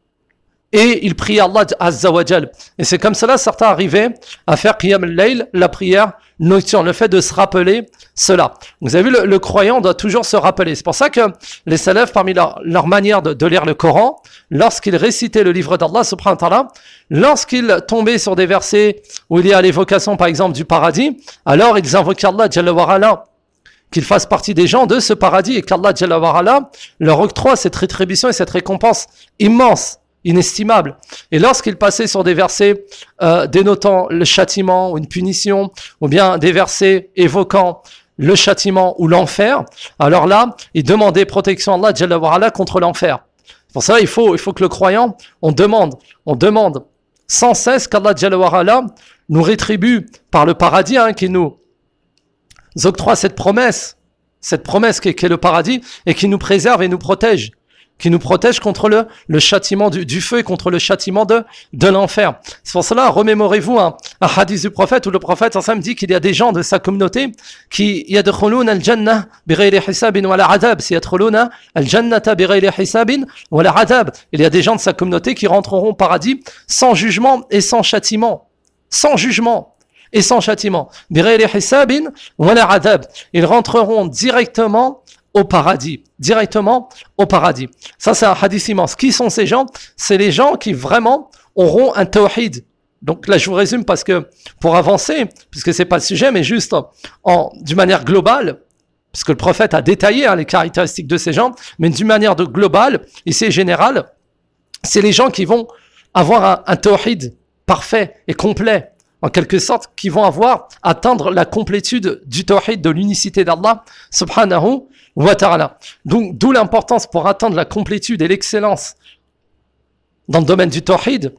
et il prie Allah Azza wa Jal. Et c'est comme cela, certains arrivaient à faire Qiyam al-Layl, la prière nocturne, le fait de se rappeler cela. Vous avez vu, le, le croyant doit toujours se rappeler. C'est pour ça que les salafs, parmi leur, leur manière de, de lire le Coran, lorsqu'ils récitaient le livre d'Allah, subhanahu wa ta'ala, lorsqu'ils tombaient sur des versets où il y a l'évocation, par exemple, du paradis, alors ils invoquaient Allah Jalla wa Ala, qu'ils fassent partie des gens de ce paradis et qu'Allah Jalla wa Ala leur octroie cette rétribution et cette récompense immense, inestimable. Et lorsqu'il passait sur des versets euh, dénotant le châtiment ou une punition, ou bien des versets évoquant le châtiment ou l'enfer, alors là, il demandait protection à Allah Jalla wa Ala contre l'enfer. Pour ça, il faut, il faut que le croyant, on demande, on demande sans cesse qu'Allah Jalla wa Ala nous rétribue par le paradis, hein, qui nous octroie cette promesse, cette promesse qui est, qui est le paradis, et qui nous préserve et nous protège. qui nous protège contre le, le châtiment du, du feu et contre le châtiment de, de l'enfer. C'est pour cela, remémorez-vous un, un hadith du prophète où le prophète ensemble dit qu'il y a des gens de sa communauté qui yadkhuluna al-jannah bighayri hisabin wala adab, si yadkhuluna al-jannata bighayri hisabin wala adab. Il y a des gens de sa communauté qui rentreront au paradis sans jugement et sans châtiment. Sans jugement et sans châtiment. Bighayri hisabin wala adab. Ils rentreront directement au paradis, directement au paradis. Ça, c'est un hadith immense. Qui sont ces gens? C'est les gens qui vraiment auront un tawhid. Donc là, je vous résume parce que pour avancer, puisque c'est pas le sujet, mais juste en d'une manière globale, parce que le prophète a détaillé hein, les caractéristiques de ces gens, mais d'une manière de globale, ici générale, c'est les gens qui vont avoir un, un tawhid parfait et complet, en quelque sorte, qui vont avoir, atteindre la complétude du tawhid, de l'unicité d'Allah, subhanahu wa ta'ala. Donc, d'où l'importance pour atteindre la complétude et l'excellence dans le domaine du tawhid,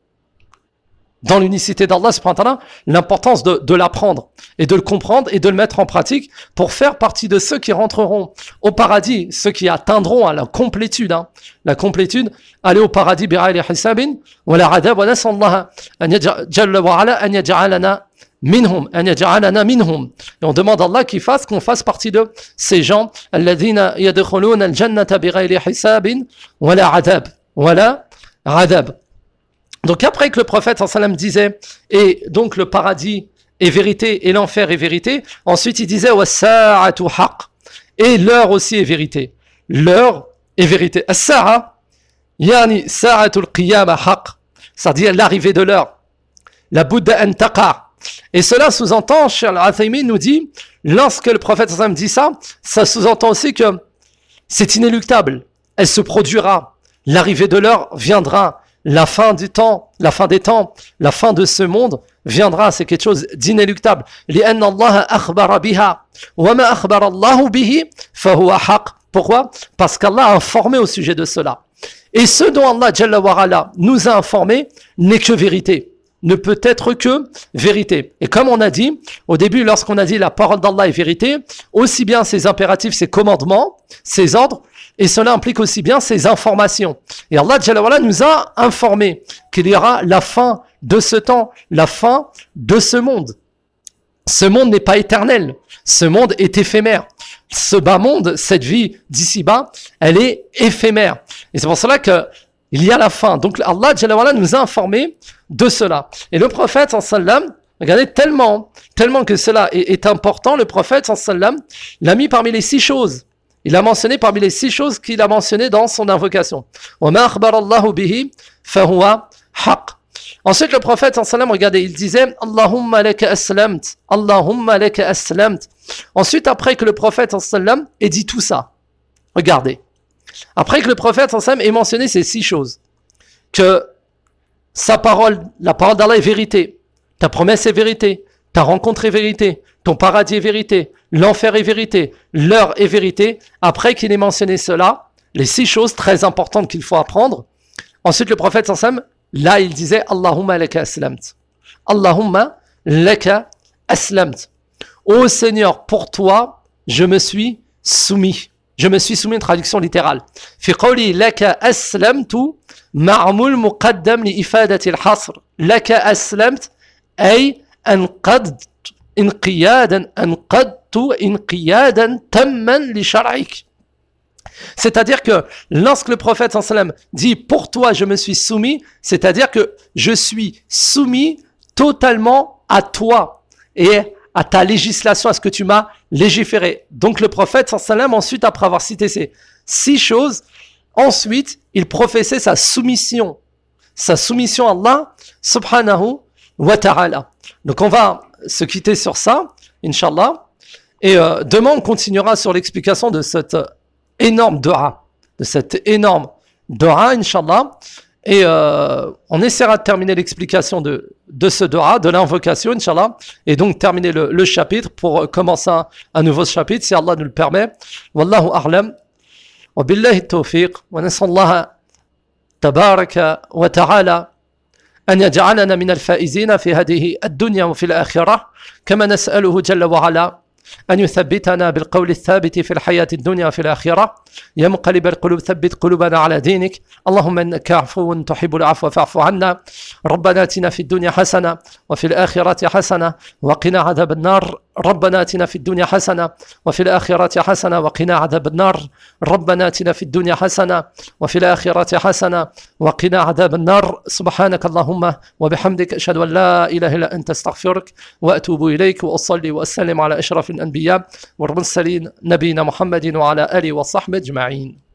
dans l'unicité d'Allah, subhanahu wa ta'ala, l'importance de, de l'apprendre et de le comprendre et de le mettre en pratique pour faire partie de ceux qui rentreront au paradis, ceux qui atteindront à la complétude, hein, la complétude, aller au paradis bi'ayri hisabin wa la adab wa nasallaha an jalla wa ala an yaj'alana minhum an yaj'alana minhum. Et on demande à Allah qu'il fasse qu'on fasse partie de ces gens alladhina yadkhuluna al-jannata bighayri hisabin wa la adab wa la adab. Donc après que le prophète sallam disait et donc le paradis est vérité et l'enfer est vérité, ensuite il disait was-sa'atu haqq, et l'heure aussi est vérité. L'heure est vérité. As-sa'a yani sa'atul qiyamah haqq, c'est-à-dire l'arrivée de l'heure. La budda an taqa. Et cela sous-entend, Cheikh Al-Uthaymin nous dit lorsque le prophète sallam dit ça, ça sous-entend aussi que c'est inéluctable. Elle se produira. L'arrivée de l'heure viendra. La fin du temps, la fin des temps, la fin de ce monde viendra. C'est quelque chose d'inéluctable. لأن الله أخبر بها وما أخبر الله به فهو حق. Pourquoi? Parce qu'Allah a informé au sujet de cela. Et ce dont Allah Jalla wa Ala nous a informé n'est que vérité. Ne peut être que vérité. Et comme on a dit, au début, lorsqu'on a dit la parole d'Allah est vérité, aussi bien ses impératifs, ses commandements, ses ordres, et cela implique aussi bien ses informations. Et Allah Jalla wa Ala nous a informé qu'il y aura la fin de ce temps, la fin de ce monde. Ce monde n'est pas éternel. Ce monde est éphémère. Ce bas monde, cette vie d'ici-bas, elle est éphémère. Et c'est pour cela que il y a la fin. Donc Allah Jalla wa Ala nous a informé de cela. Et le prophète sallam, regardez, tellement, tellement que cela est, est important, le prophète sallam l'a mis parmi les six choses. Il a mentionné parmi les six choses qu'il a mentionnées dans son invocation. وَمَا أَخْبَرَ اللَّهُ بِهِ فَهُوَ حَقٌّ. Ensuite, le prophète sallam, regardez, il disait Allahumma laka aslamt, Allahumma laka aslamt. Ensuite, après que le prophète sallam ait dit tout ça, regardez, après que le prophète sallam ait mentionné ces six choses, que sa parole, la parole d'Allah est vérité, ta promesse est vérité, ta rencontre est vérité, ton paradis est vérité, l'enfer est vérité, l'heure est vérité. Après qu'il ait mentionné cela, les six choses très importantes qu'il faut apprendre, ensuite le prophète sallam, là il disait Allahumma laka aslamt, Allahumma laka aslamt. Ô Seigneur, pour toi, je me suis soumis. Je me suis soumis, une traduction littérale. في قولي لك أسلمت معمول مقدم لإفادة الحصر. لك أسلمت أي أنقدت انقيادا أنقدت انقيادا تما لشرعك. C'est-à-dire que lorsque le prophète sallam dit pour toi je me suis soumis, c'est-à-dire que je suis soumis totalement à toi et à ta législation, à ce que tu m'as légiféré. Donc le prophète sallam, ensuite, après avoir cité ces six choses, ensuite, il professait sa soumission, sa soumission à Allah, subhanahu wa ta'ala. Donc on va se quitter sur ça, Inch'Allah, et euh, demain on continuera sur l'explication de cette énorme dua, de cette énorme dua, Inch'Allah, et euh, on essaiera de terminer l'explication de, de ce dua, de l'invocation, Inch'Allah, et donc terminer le, le chapitre pour commencer un, un nouveau chapitre, si Allah nous le permet. Wallahu a'lam, wa billahi tawfiq, wa nasallaha tabaraka wa ta'ala أن يجعلنا من الفائزين في هذه الدنيا وفي الآخرة كما نسأله جل وعلا أن يثبتنا بالقول الثابت في الحياة الدنيا وفي الآخرة يا مقلب القلوب ثبت قلوبنا على دينك اللهم إنك عفو تحب العفو فاعف عنا ربنا آتنا في الدنيا حسنة وفي الآخرة حسنة وقنا عذاب النار ربنا آتنا في الدنيا حسنة وفي الآخرة حسنة وقنا عذاب النار ربنا آتنا في الدنيا حسنة وفي الآخرة حسنة وقنا عذاب النار سبحانك اللهم وبحمدك أشهد أن لا إله إلا أنت أستغفرك وأتوب إليك وأصلي وأسلم على أشرف الأنبياء والمرسلين نبينا محمد وعلى آله وصحبه أجمعين.